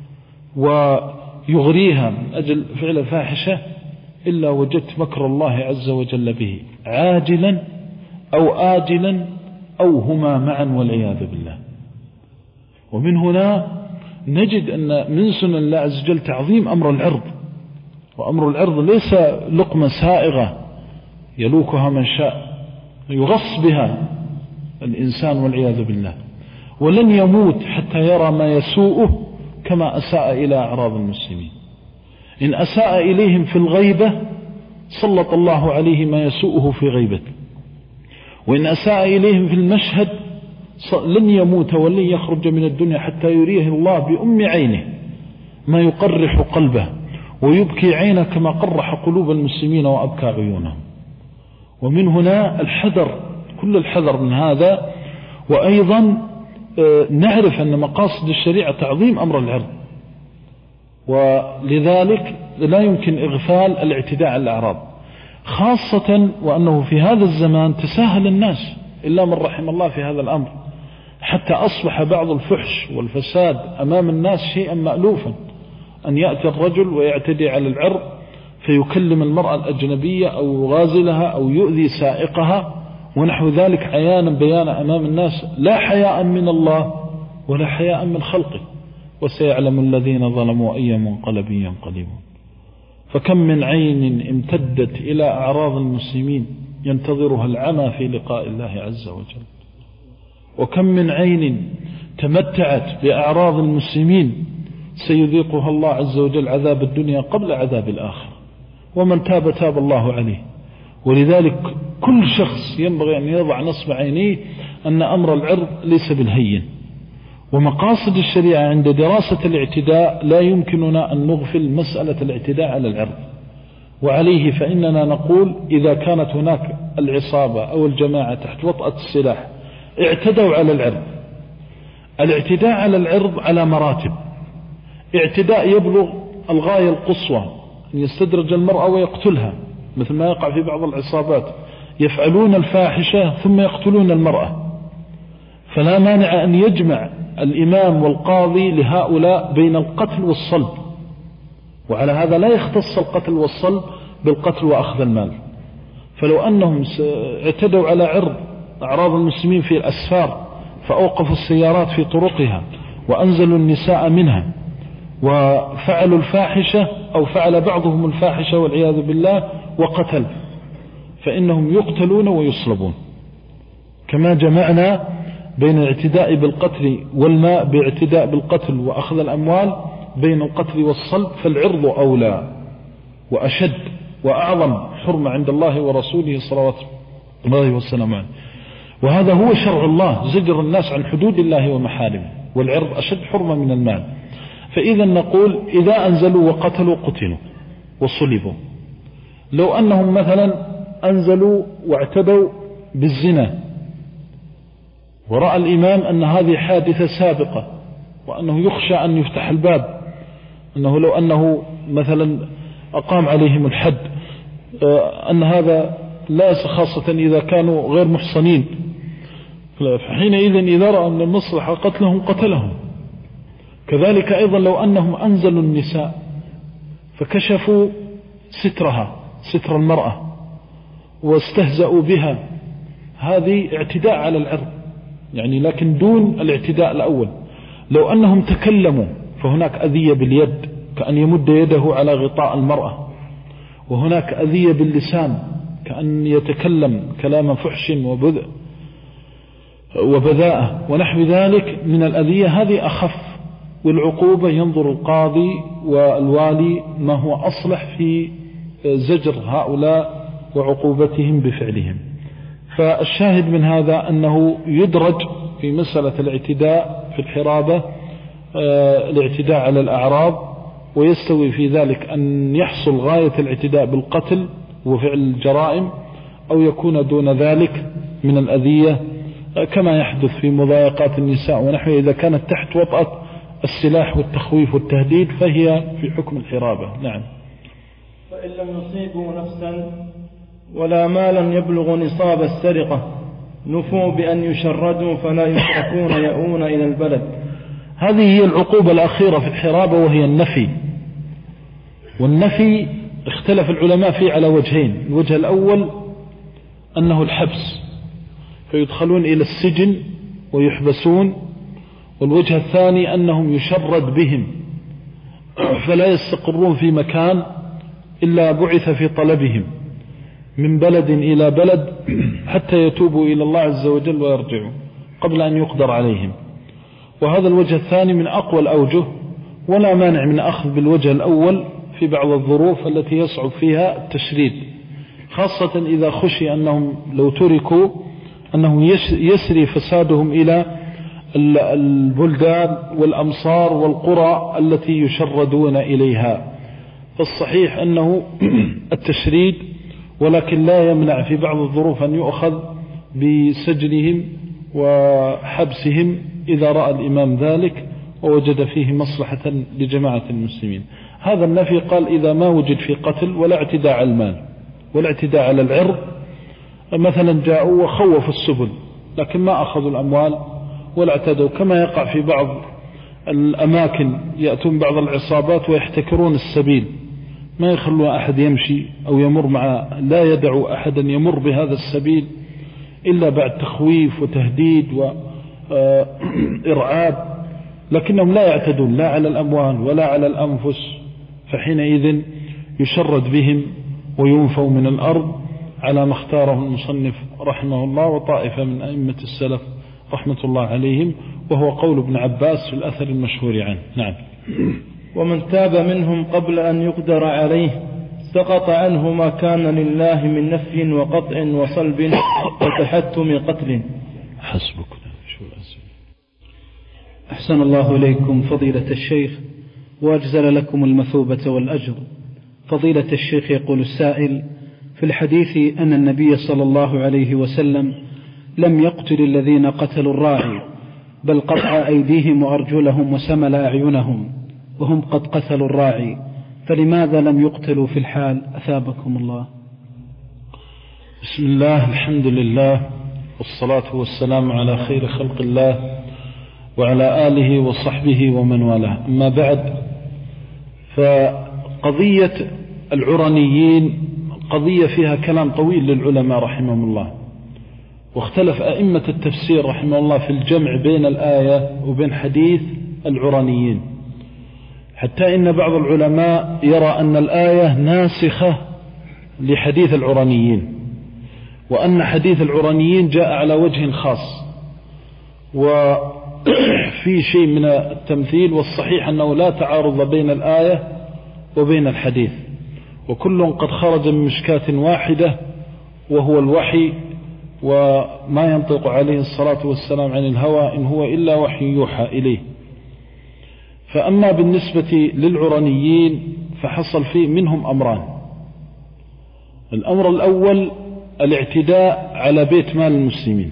ويغريها من أجل فعل فاحشة، إلا وجدت مكر الله عز وجل به عاجلا أو آجلا أو هما معا والعياذ بالله. ومن هنا نجد أن من سنن الله عز وجل تعظيم أمر العرض. وأمر العرض ليس لقمة سائغة يلوكها من شاء يغص بها الإنسان والعياذ بالله، ولن يموت حتى يرى ما يسوءه كما أساء إلى أعراض المسلمين. إن أساء إليهم في الغيبة سلط الله عليه ما يسوءه في غيبته، وإن أساء إليهم في المشهد لن يموت ولن يخرج من الدنيا حتى يريه الله بأم عينه ما يقرح قلبه ويبكي عينه كما قرح قلوب المسلمين وأبكى عيونهم. ومن هنا الحذر، كل الحذر من هذا. وأيضا نعرف أن مقاصد الشريعة تعظيم أمر العرض، ولذلك لا يمكن إغفال الاعتداء على الأعراض، خاصة وأنه في هذا الزمان تساهل الناس إلا من رحم الله في هذا الأمر، حتى أصبح بعض الفحش والفساد أمام الناس شيئا مألوفا، أن يأتي الرجل ويعتدي على العرض فيكلم المرأة الأجنبية أو يغازلها أو يؤذي سائقها ونحو ذلك عيانا بيانا أمام الناس، لا حياء من الله ولا حياء من خلقه، وسيعلم الذين ظلموا أي منقلب ينقلبون. فكم من عين امتدت إلى أعراض المسلمين ينتظرها العمى في لقاء الله عز وجل، وكم من عين تمتعت بأعراض المسلمين سيذيقها الله عز وجل عذاب الدنيا قبل عذاب الآخرة، ومن تاب تاب الله عليه. ولذلك كل شخص ينبغي أن يضع نصب عينيه أن أمر العرض ليس بالهين، ومقاصد الشريعة عند دراسة الاعتداء لا يمكننا أن نغفل مسألة الاعتداء على العرض. وعليه فإننا نقول إذا كانت هناك العصابة أو الجماعة تحت وطأة السلاح اعتدوا على العرض، الاعتداء على العرض على مراتب. اعتداء يبلغ الغاية القصوى أن يستدرج المرأة ويقتلها، مثل ما يقع في بعض العصابات، يفعلون الفاحشة ثم يقتلون المرأة. فلا مانع أن يجمع الإمام والقاضي لهؤلاء بين القتل والصلب، وعلى هذا لا يختص القتل والصلب بالقتل وأخذ المال. فلو أنهم اعتدوا على عرض أعراض المسلمين في الأسفار فأوقفوا السيارات في طرقها وأنزلوا النساء منها وفعلوا الفاحشة أو فعل بعضهم الفاحشة والعياذ بالله وقتل، فإنهم يقتلون ويصلبون. كما جمعنا بين الاعتداء بالقتل والماء باعتداء بالقتل وأخذ الأموال بين القتل والصلب، فالعرض أولى وأشد وأعظم حرمة عند الله ورسوله صلوات الله وسلامه عليه. وهذا هو شرع الله، زجر الناس عن حدود الله ومحارمه، والعرض أشد حرمة من المال. فإذا نقول إذا أنزلوا وقتلوا قتلوا وصلبوا. لو أنهم مثلا أنزلوا واعتدوا بالزنا ورأى الإمام أن هذه حادثة سابقة وأنه يخشى أن يفتح الباب، أنه لو أنه مثلا أقام عليهم الحد، أن هذا لا خاصة إذا كانوا غير محصنين، فحينئذ إذا رأى من المصلحة قتلهم قتلهم. كذلك أيضا لو أنهم أنزلوا النساء فكشفوا سترها ستر المرأة واستهزأوا بها، هذه اعتداء على العرض يعني، لكن دون الاعتداء الأول. لو أنهم تكلموا فهناك أذية باليد كأن يمد يده على غطاء المرأة، وهناك أذية باللسان كأن يتكلم كلاما فحش وبذء وبذاءة ونحو ذلك من الأذية، هذه أخف. والعقوبة ينظر القاضي والوالي ما هو أصلح في زجر هؤلاء وعقوبتهم بفعلهم. فالشاهد من هذا أنه يدرج في مسألة الاعتداء في الحرابة الاعتداء على الأعراض، ويستوي في ذلك أن يحصل غاية الاعتداء بالقتل وفعل الجرائم، أو يكون دون ذلك من الأذية كما يحدث في مضايقات النساء ونحوه. إذا كانت تحت وطأة السلاح والتخويف والتهديد فهي في حكم الحرابة. نعم. فإن لم يصيبوا نفسا ولا مالا يبلغ نصاب السرقة نفوا بأن يشردوا فلا يتركون يؤون إلى البلد. هذه هي العقوبة الأخيرة في الحرابة وهي النفي. والنفي اختلف العلماء فيه على وجهين. الوجه الأول أنه الحبس فيدخلون إلى السجن ويحبسون، والوجه الثاني أنهم يشرد بهم فلا يستقرون في مكان إلا بعث في طلبهم من بلد إلى بلد حتى يتوبوا إلى الله عز وجل ويرجعوا قبل أن يقدر عليهم. وهذا الوجه الثاني من أقوى الأوجه، ولا مانع من أخذ بالوجه الأول في بعض الظروف التي يصعب فيها التشريد، خاصة إذا خشي أنهم لو تركوا أنه يسري فسادهم إلى البلدان والأمصار والقرى التي يشردون إليها. فالصحيح أنه التشريد، ولكن لا يمنع في بعض الظروف أن يؤخذ بسجنهم وحبسهم إذا رأى الإمام ذلك ووجد فيه مصلحة لجماعة المسلمين. هذا النفي قال إذا ما وجد في قتل ولا اعتداء على المال ولا اعتداء على العرض، مثلا جاءوا وخوفوا السبل لكن ما أخذوا الأموال ولا اعتدوا، كما يقع في بعض الأماكن يأتون بعض العصابات ويحتكرون السبيل، ما يخلوا أحد يمشي أو يمر مع، لا يدعو أحدا يمر بهذا السبيل إلا بعد تخويف وتهديد وإرعاب، لكنهم لا يعتدون لا على الأموال ولا على الأنفس، فحينئذ يشرد بهم وينفوا من الأرض على ما اختاره المصنف رحمه الله وطائفة من أئمة السلف رحمة الله عليهم، وهو قول ابن عباس في الأثر المشهور عنه. نعم. ومن تاب منهم قبل أن يقدر عليه سقط عنه ما كان لله من نفي وقطع وصلب وتحتم قتل. حسبك. أحسن الله إليكم فضيلة الشيخ وأجزل لكم المثوبة والأجر. فضيلة الشيخ يقول السائل: في الحديث أن النبي صلى الله عليه وسلم لم يقتل الذين قتلوا الراعي بل قطع أيديهم وأرجلهم وسمل أعينهم وهم قد قتلوا الراعي، فلماذا لم يقتلوا في الحال؟ أثابكم الله. بسم الله، الحمد لله، والصلاة والسلام على خير خلق الله وعلى آله وصحبه ومن والاه. أما بعد، فقضية العرنيين قضية فيها كلام طويل للعلماء رحمهم الله، واختلف أئمة التفسير رحمه الله في الجمع بين الآية وبين حديث العرنيين، حتى إن بعض العلماء يرى أن الآية ناسخة لحديث العرنيين، وأن حديث العرنيين جاء على وجه خاص وفي شيء من التمثيل، والصحيح أنه لا تعارض بين الآية وبين الحديث، وكل قد خرج من مشكاة واحدة وهو الوحي، وما ينطق عليه الصلاة والسلام عن الهوى إن هو إلا وحي يوحى إليه. فأما بالنسبة للعرنيين فحصل فيه منهم أمران: الأمر الأول الاعتداء على بيت مال المسلمين،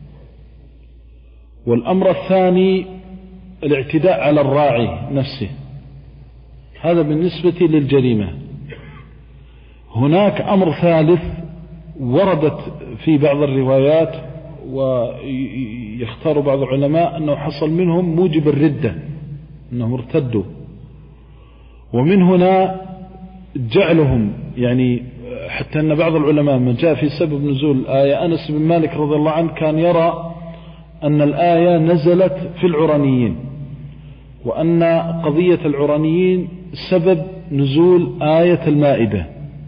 والأمر الثاني الاعتداء على الراعي نفسه. هذا بالنسبة للجريمة. هناك أمر ثالث وردت في بعض الروايات، ويختار بعض العلماء أنه حصل منهم موجب الردة، أنهم ارتدوا، ومن هنا جعلهم يعني حتى أن بعض العلماء من جاء في سبب نزول الآية، أنس بن مالك رضي الله عنه كان يرى أن الآية نزلت في العرنيين، وأن قضية العرنيين سبب نزول آية المائدة،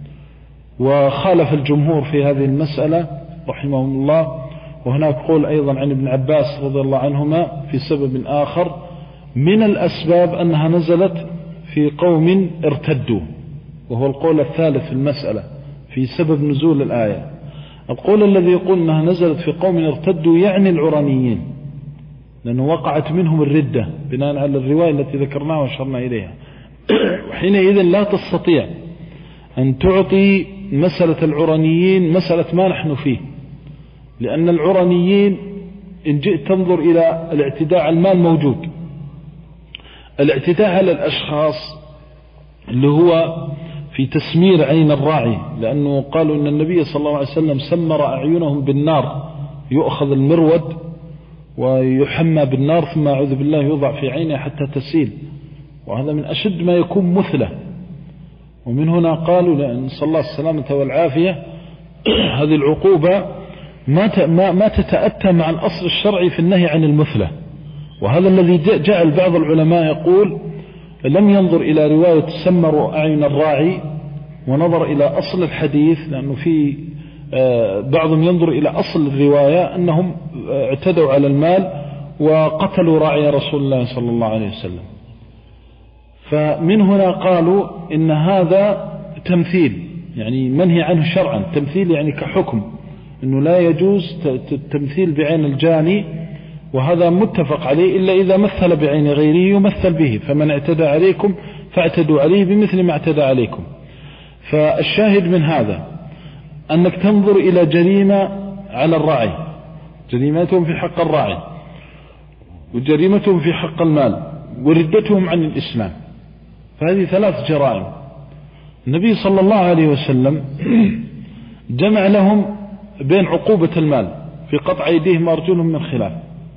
وخالف الجمهور في هذه المسألة رحمهم الله. وهناك قول أيضا عن ابن عباس رضي الله عنهما في سبب آخر من الأسباب أنها نزلت في قوم ارتدوا، وهو القول الثالث في المسألة في سبب نزول الآية. القول الذي يقول أنها نزلت في قوم ارتدوا يعني العرنيين، لأنه وقعت منهم الردة بناء على الرواية التي ذكرناها واشرنا إليها. وحينئذ لا تستطيع أن تعطي مسألة العرنيين مسألة ما نحن فيه، لأن العرنيين إن جئت تنظر إلى الاعتداء على المال موجود، الاعتداء على الأشخاص اللي هو في تسمير عين الراعي، لأنه قالوا أن النبي صلى الله عليه وسلم سمر أعينهم بالنار، يؤخذ المرود ويحمى بالنار ثم أعوذ بالله يوضع في عينه حتى تسيل، وهذا من أشد ما يكون مثله. ومن هنا قالوا لأن صلى الله السلامة والعافية هذه العقوبة ما ما تتأتى مع الأصل الشرعي في النهي عن المثلة. وهذا الذي جعل بعض العلماء يقول لم ينظر إلى رواية سمر أعين الراعي ونظر إلى أصل الحديث، لأنه في بعضهم ينظر إلى أصل الرواية أنهم اعتدوا على المال وقتلوا راعي رسول الله صلى الله عليه وسلم. فمن هنا قالوا إن هذا تمثيل، يعني منهي عنه شرعا. تمثيل يعني كحكم أنه لا يجوز التمثيل بعين الجاني، وهذا متفق عليه، إلا إذا مثل بعين غيره يمثل به، فمن اعتدى عليكم فاعتدوا عليه بمثل ما اعتدى عليكم. فالشاهد من هذا أنك تنظر إلى جريمة على الراعي، جريمتهم في حق الراعي وجريمتهم في حق المال وردتهم عن الإسلام، فهذه ثلاث جرائم. النبي صلى الله عليه وسلم جمع لهم بين عقوبة المال في قطع أيديهم وأرجلهم من خلاف،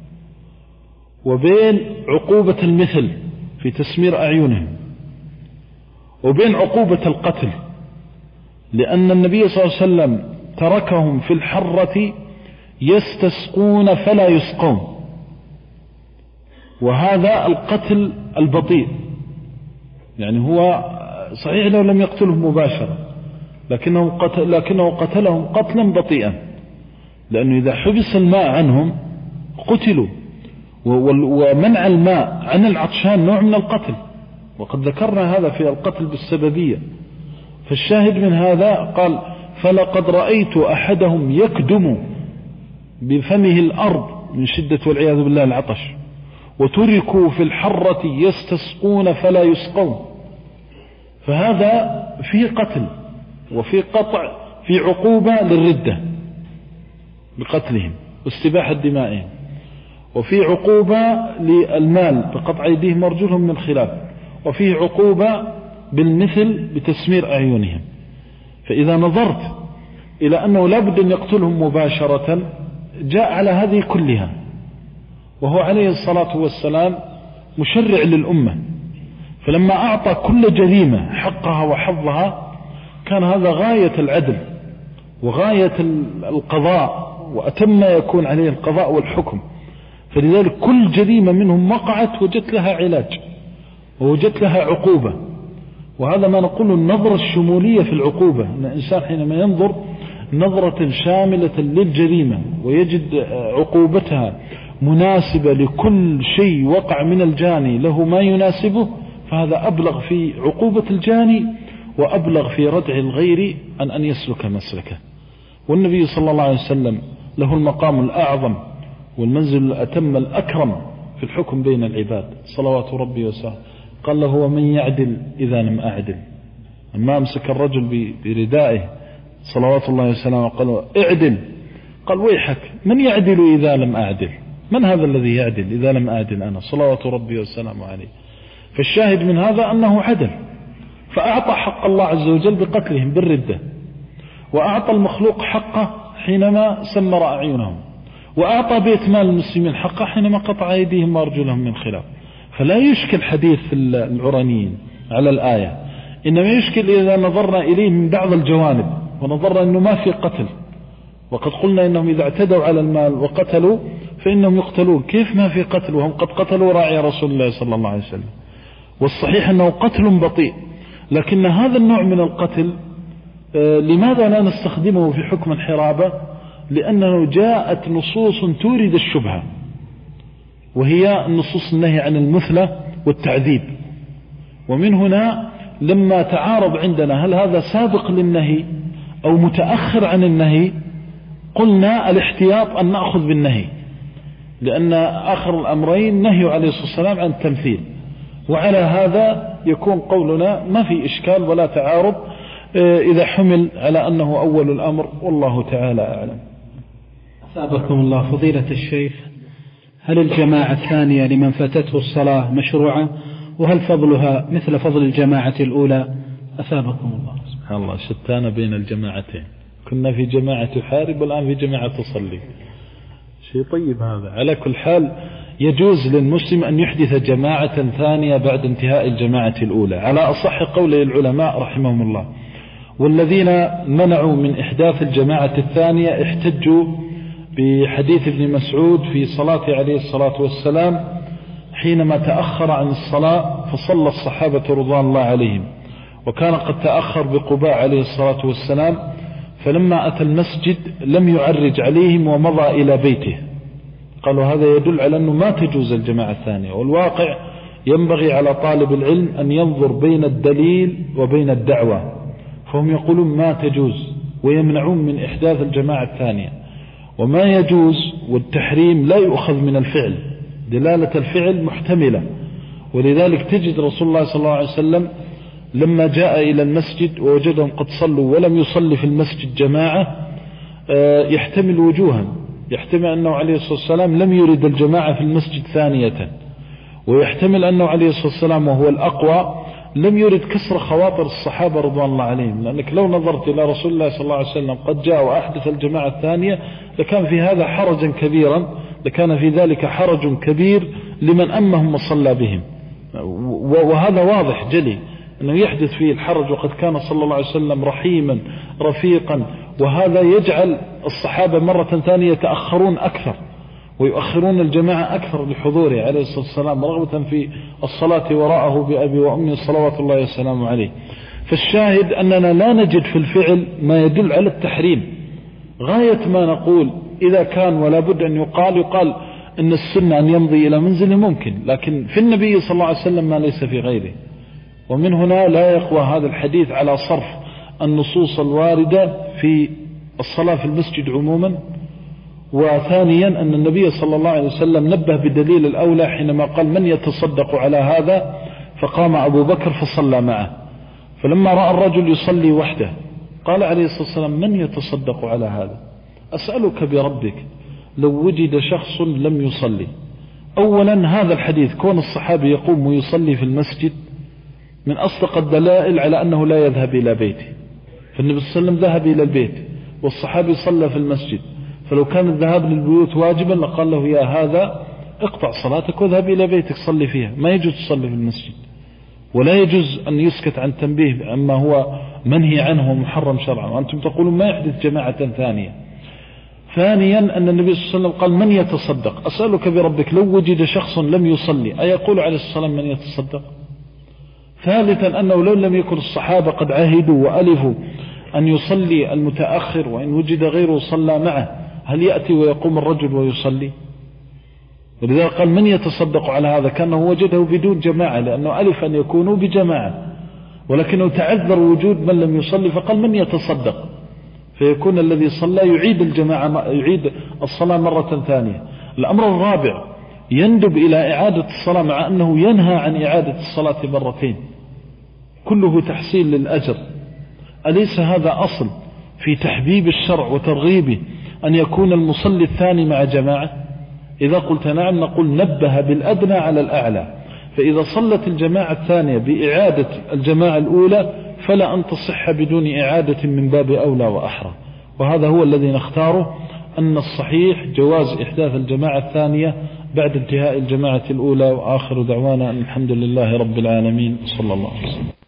وبين عقوبة المثل في تسمير أعينهم، وبين عقوبة القتل، لأن النبي صلى الله عليه وسلم تركهم في الحرة يستسقون فلا يسقون، وهذا القتل البطيء، يعني هو صحيح لو لم يقتلهم مباشرة لكنه, قتل لكنه قتلهم قتلا بطيئا، لأنه إذا حبس الماء عنهم قتلوا، ومنع الماء عن العطشان نوع من القتل، وقد ذكرنا هذا في القتل بالسببية. فالشاهد من هذا قال فلقد رأيت أحدهم يكدم بفمه الأرض من شدة والعياذ بالله العطش، وتركوا في الحرة يستسقون فلا يسقون. فهذا فيه قتل وفي قطع، في عقوبة للردة بقتلهم واستباحة دمائهم، وفي عقوبة للمال بقطع أيديهم وارجلهم من خلاف، وفيه عقوبة بالمثل بتسمير أعينهم. فإذا نظرت إلى أنه لابد أن يقتلهم مباشرة جاء على هذه كلها، وهو عليه الصلاة والسلام مشرع للأمة، فلما أعطى كل جريمة حقها وحظها كان هذا غاية العدل وغاية القضاء، وأتم ما يكون عليه القضاء والحكم. فلذلك كل جريمة منهم وقعت وجدت لها علاج ووجدت لها عقوبة، وهذا ما نقول النظرة الشمولية في العقوبة، أن الإنسان حينما ينظر نظرة شاملة للجريمة ويجد عقوبتها مناسبة لكل شيء وقع من الجاني له ما يناسبه، فهذا أبلغ في عقوبة الجاني وأبلغ في ردع الغير عن أن يسلك مسلكه. والنبي صلى الله عليه وسلم له المقام الأعظم والمنزل الأتم الأكرم في الحكم بين العباد صلوات ربي وسلامه، قال له ومن يعدل إذا لم أعدل. أما أمسك الرجل بردائه صلوات الله وسلامه قال له اعدل، قال ويحك من يعدل إذا لم أعدل؟ من هذا الذي يعدل إذا لم أعدل أنا صلوات ربي وسلامه عليه؟ فالشاهد من هذا أنه عدل، فأعطى حق الله عز وجل بقتلهم بالردة، وأعطى المخلوق حقه حينما سمر أعينهم، وأعطى بيت مال المسلمين حقه حينما قطع أيديهم وأرجلهم من خلاف. فلا يشكل حديث العرانيين على الآية، إنما يشكل إذا نظرنا إليه من بعض الجوانب ونظرنا أنه ما في قتل، وقد قلنا إنهم إذا اعتدوا على المال وقتلوا فإنهم يقتلون. كيف ما في قتل وهم قد قتلوا راعي رسول الله صلى الله عليه وسلم؟ والصحيح أنه قتل بطيء، لكن هذا النوع من القتل لماذا لا نستخدمه في حكم الحرابة؟ لأنه جاءت نصوص تورد الشبهة، وهي نصوص النهي عن المثلة والتعذيب. ومن هنا لما تعارض عندنا هل هذا سابق للنهي أو متأخر عن النهي، قلنا الاحتياط أن نأخذ بالنهي، لأن آخر الأمرين نهي عليه الصلاة والسلام عن التمثيل، وعلى هذا يكون قولنا ما في إشكال ولا تعارض إذا حمل على أنه أول الأمر، والله تعالى أعلم. أثابكم الله فضيلة الشيخ، هل الجماعة الثانية لمن فاتته الصلاة مشروعة، وهل فضلها مثل فضل الجماعة الأولى؟ أثابكم الله. سبحان الله، شتان بين الجماعتين، كنا في جماعة تحارب والآن في جماعة تصلي، شيء طيب هذا. على كل حال يجوز للمسلم أن يحدث جماعة ثانية بعد انتهاء الجماعة الأولى على أصح قول العلماء رحمهم الله. والذين منعوا من إحداث الجماعة الثانية احتجوا بحديث ابن مسعود في صلاة عليه الصلاة والسلام حينما تأخر عن الصلاة فصلى الصحابة رضوان الله عليهم، وكان قد تأخر بقباء عليه الصلاة والسلام، فلما أتى المسجد لم يعرج عليهم ومضى إلى بيته. قالوا هذا يدل على أنه ما تجوز الجماعة الثانية. والواقع ينبغي على طالب العلم أن ينظر بين الدليل وبين الدعوة، فهم يقولون ما تجوز ويمنعون من إحداث الجماعة الثانية. وما يجوز والتحريم لا يؤخذ من الفعل، دلالة الفعل محتملة، ولذلك تجد رسول الله صلى الله عليه وسلم لما جاء إلى المسجد ووجدهم قد صلوا ولم يصلي في المسجد جماعة يحتمل وجوها، يحتمل أنه عليه الصلاة والسلام لم يرد الجماعة في المسجد ثانية، ويحتمل أنه عليه الصلاة والسلام وهو الأقوى لم يرد كسر خواطر الصحابة رضوان الله عليهم، لأنك لو نظرت إلى رسول الله صلى الله عليه وسلم قد جاء وأحدث الجماعة الثانية لكان في هذا حرجا كبيرا، لكان في ذلك حرج كبير لمن أمهم وصلى بهم. وهذا واضح جلي أنه يحدث فيه الحرج، وقد كان صلى الله عليه وسلم رحيما رفيقا وهذا يجعل الصحابة مرة ثانية يتأخرون أكثر ويؤخرون الجماعة أكثر لحضوره عليه الصلاة والسلام رغبة في الصلاة وراءه بأبي وأمي صلوات الله والسلام عليه. فالشاهد أننا لا نجد في الفعل ما يدل على التحريم. غاية ما نقول إذا كان ولا بد أن يقال يقال إن السنة أن يمضي إلى منزل ممكن، لكن في النبي صلى الله عليه وسلم ما ليس في غيره. ومن هنا لا يقوى هذا الحديث على صرف النصوص الواردة في الصلاة في المسجد عموما. وثانيا أن النبي صلى الله عليه وسلم نبه بدليل الأولى حينما قال من يتصدق على هذا، فقام أبو بكر فصلى معه، فلما رأى الرجل يصلي وحده قال عليه الصلاة والسلام من يتصدق على هذا؟ أسألك بربك لو وجد شخص لم يصلي. أولا هذا الحديث كون الصحابي يقوم ويصلي في المسجد من أصدق الدلائل على أنه لا يذهب إلى بيته، فالنبي صلى الله عليه وسلم ذهب إلى البيت والصحابي صلى في المسجد، فلو كان الذهاب للبيوت واجبا لقال له يا هذا اقطع صلاتك واذهب إلى بيتك صلي فيها، ما يجوز تصلي في المسجد. ولا يجوز أن يسكت عن تنبيه عما هو منهي عنه ومحرم شرعا، وأنتم تقولون ما يحدث جماعة ثانية. ثانيا أن النبي صلى الله عليه وسلم قال من يتصدق، أسألك بربك لو وجد شخص لم يصلي أيقول عليه الصلاة والسلام من يتصدق؟ ثالثا أنه لو لم يكن الصحابة قد عهدوا وألفوا أن يصلي المتأخر وإن وجد غيره صلى معه، هل يأتي ويقوم الرجل ويصلي؟ ولذلك قال من يتصدق على هذا، كأنه وجده بدون جماعة لأنه ألف أن يكونوا بجماعة، ولكنه تعذر وجود من لم يصلي فقال من يتصدق، فيكون الذي صلى يعيد الجماعة يعيد الصلاة مرة ثانية. الأمر الرابع يندب إلى إعادة الصلاة مع أنه ينهى عن إعادة الصلاة مرتين، كله تحصيل للأجر. أليس هذا أصل في تحبيب الشرع وترغيبه أن يكون المصلي الثاني مع جماعة؟ إذا قلت نعم نقول نبه بالأدنى على الأعلى، فإذا صلت الجماعة الثانية بإعادة الجماعة الأولى فلا أن تصح بدون إعادة من باب أولى وأحرى. وهذا هو الذي نختاره، أن الصحيح جواز إحداث الجماعة الثانية بعد انتهاء الجماعة الأولى. وآخر دعوانا الحمد لله رب العالمين، صلى الله عليه وسلم.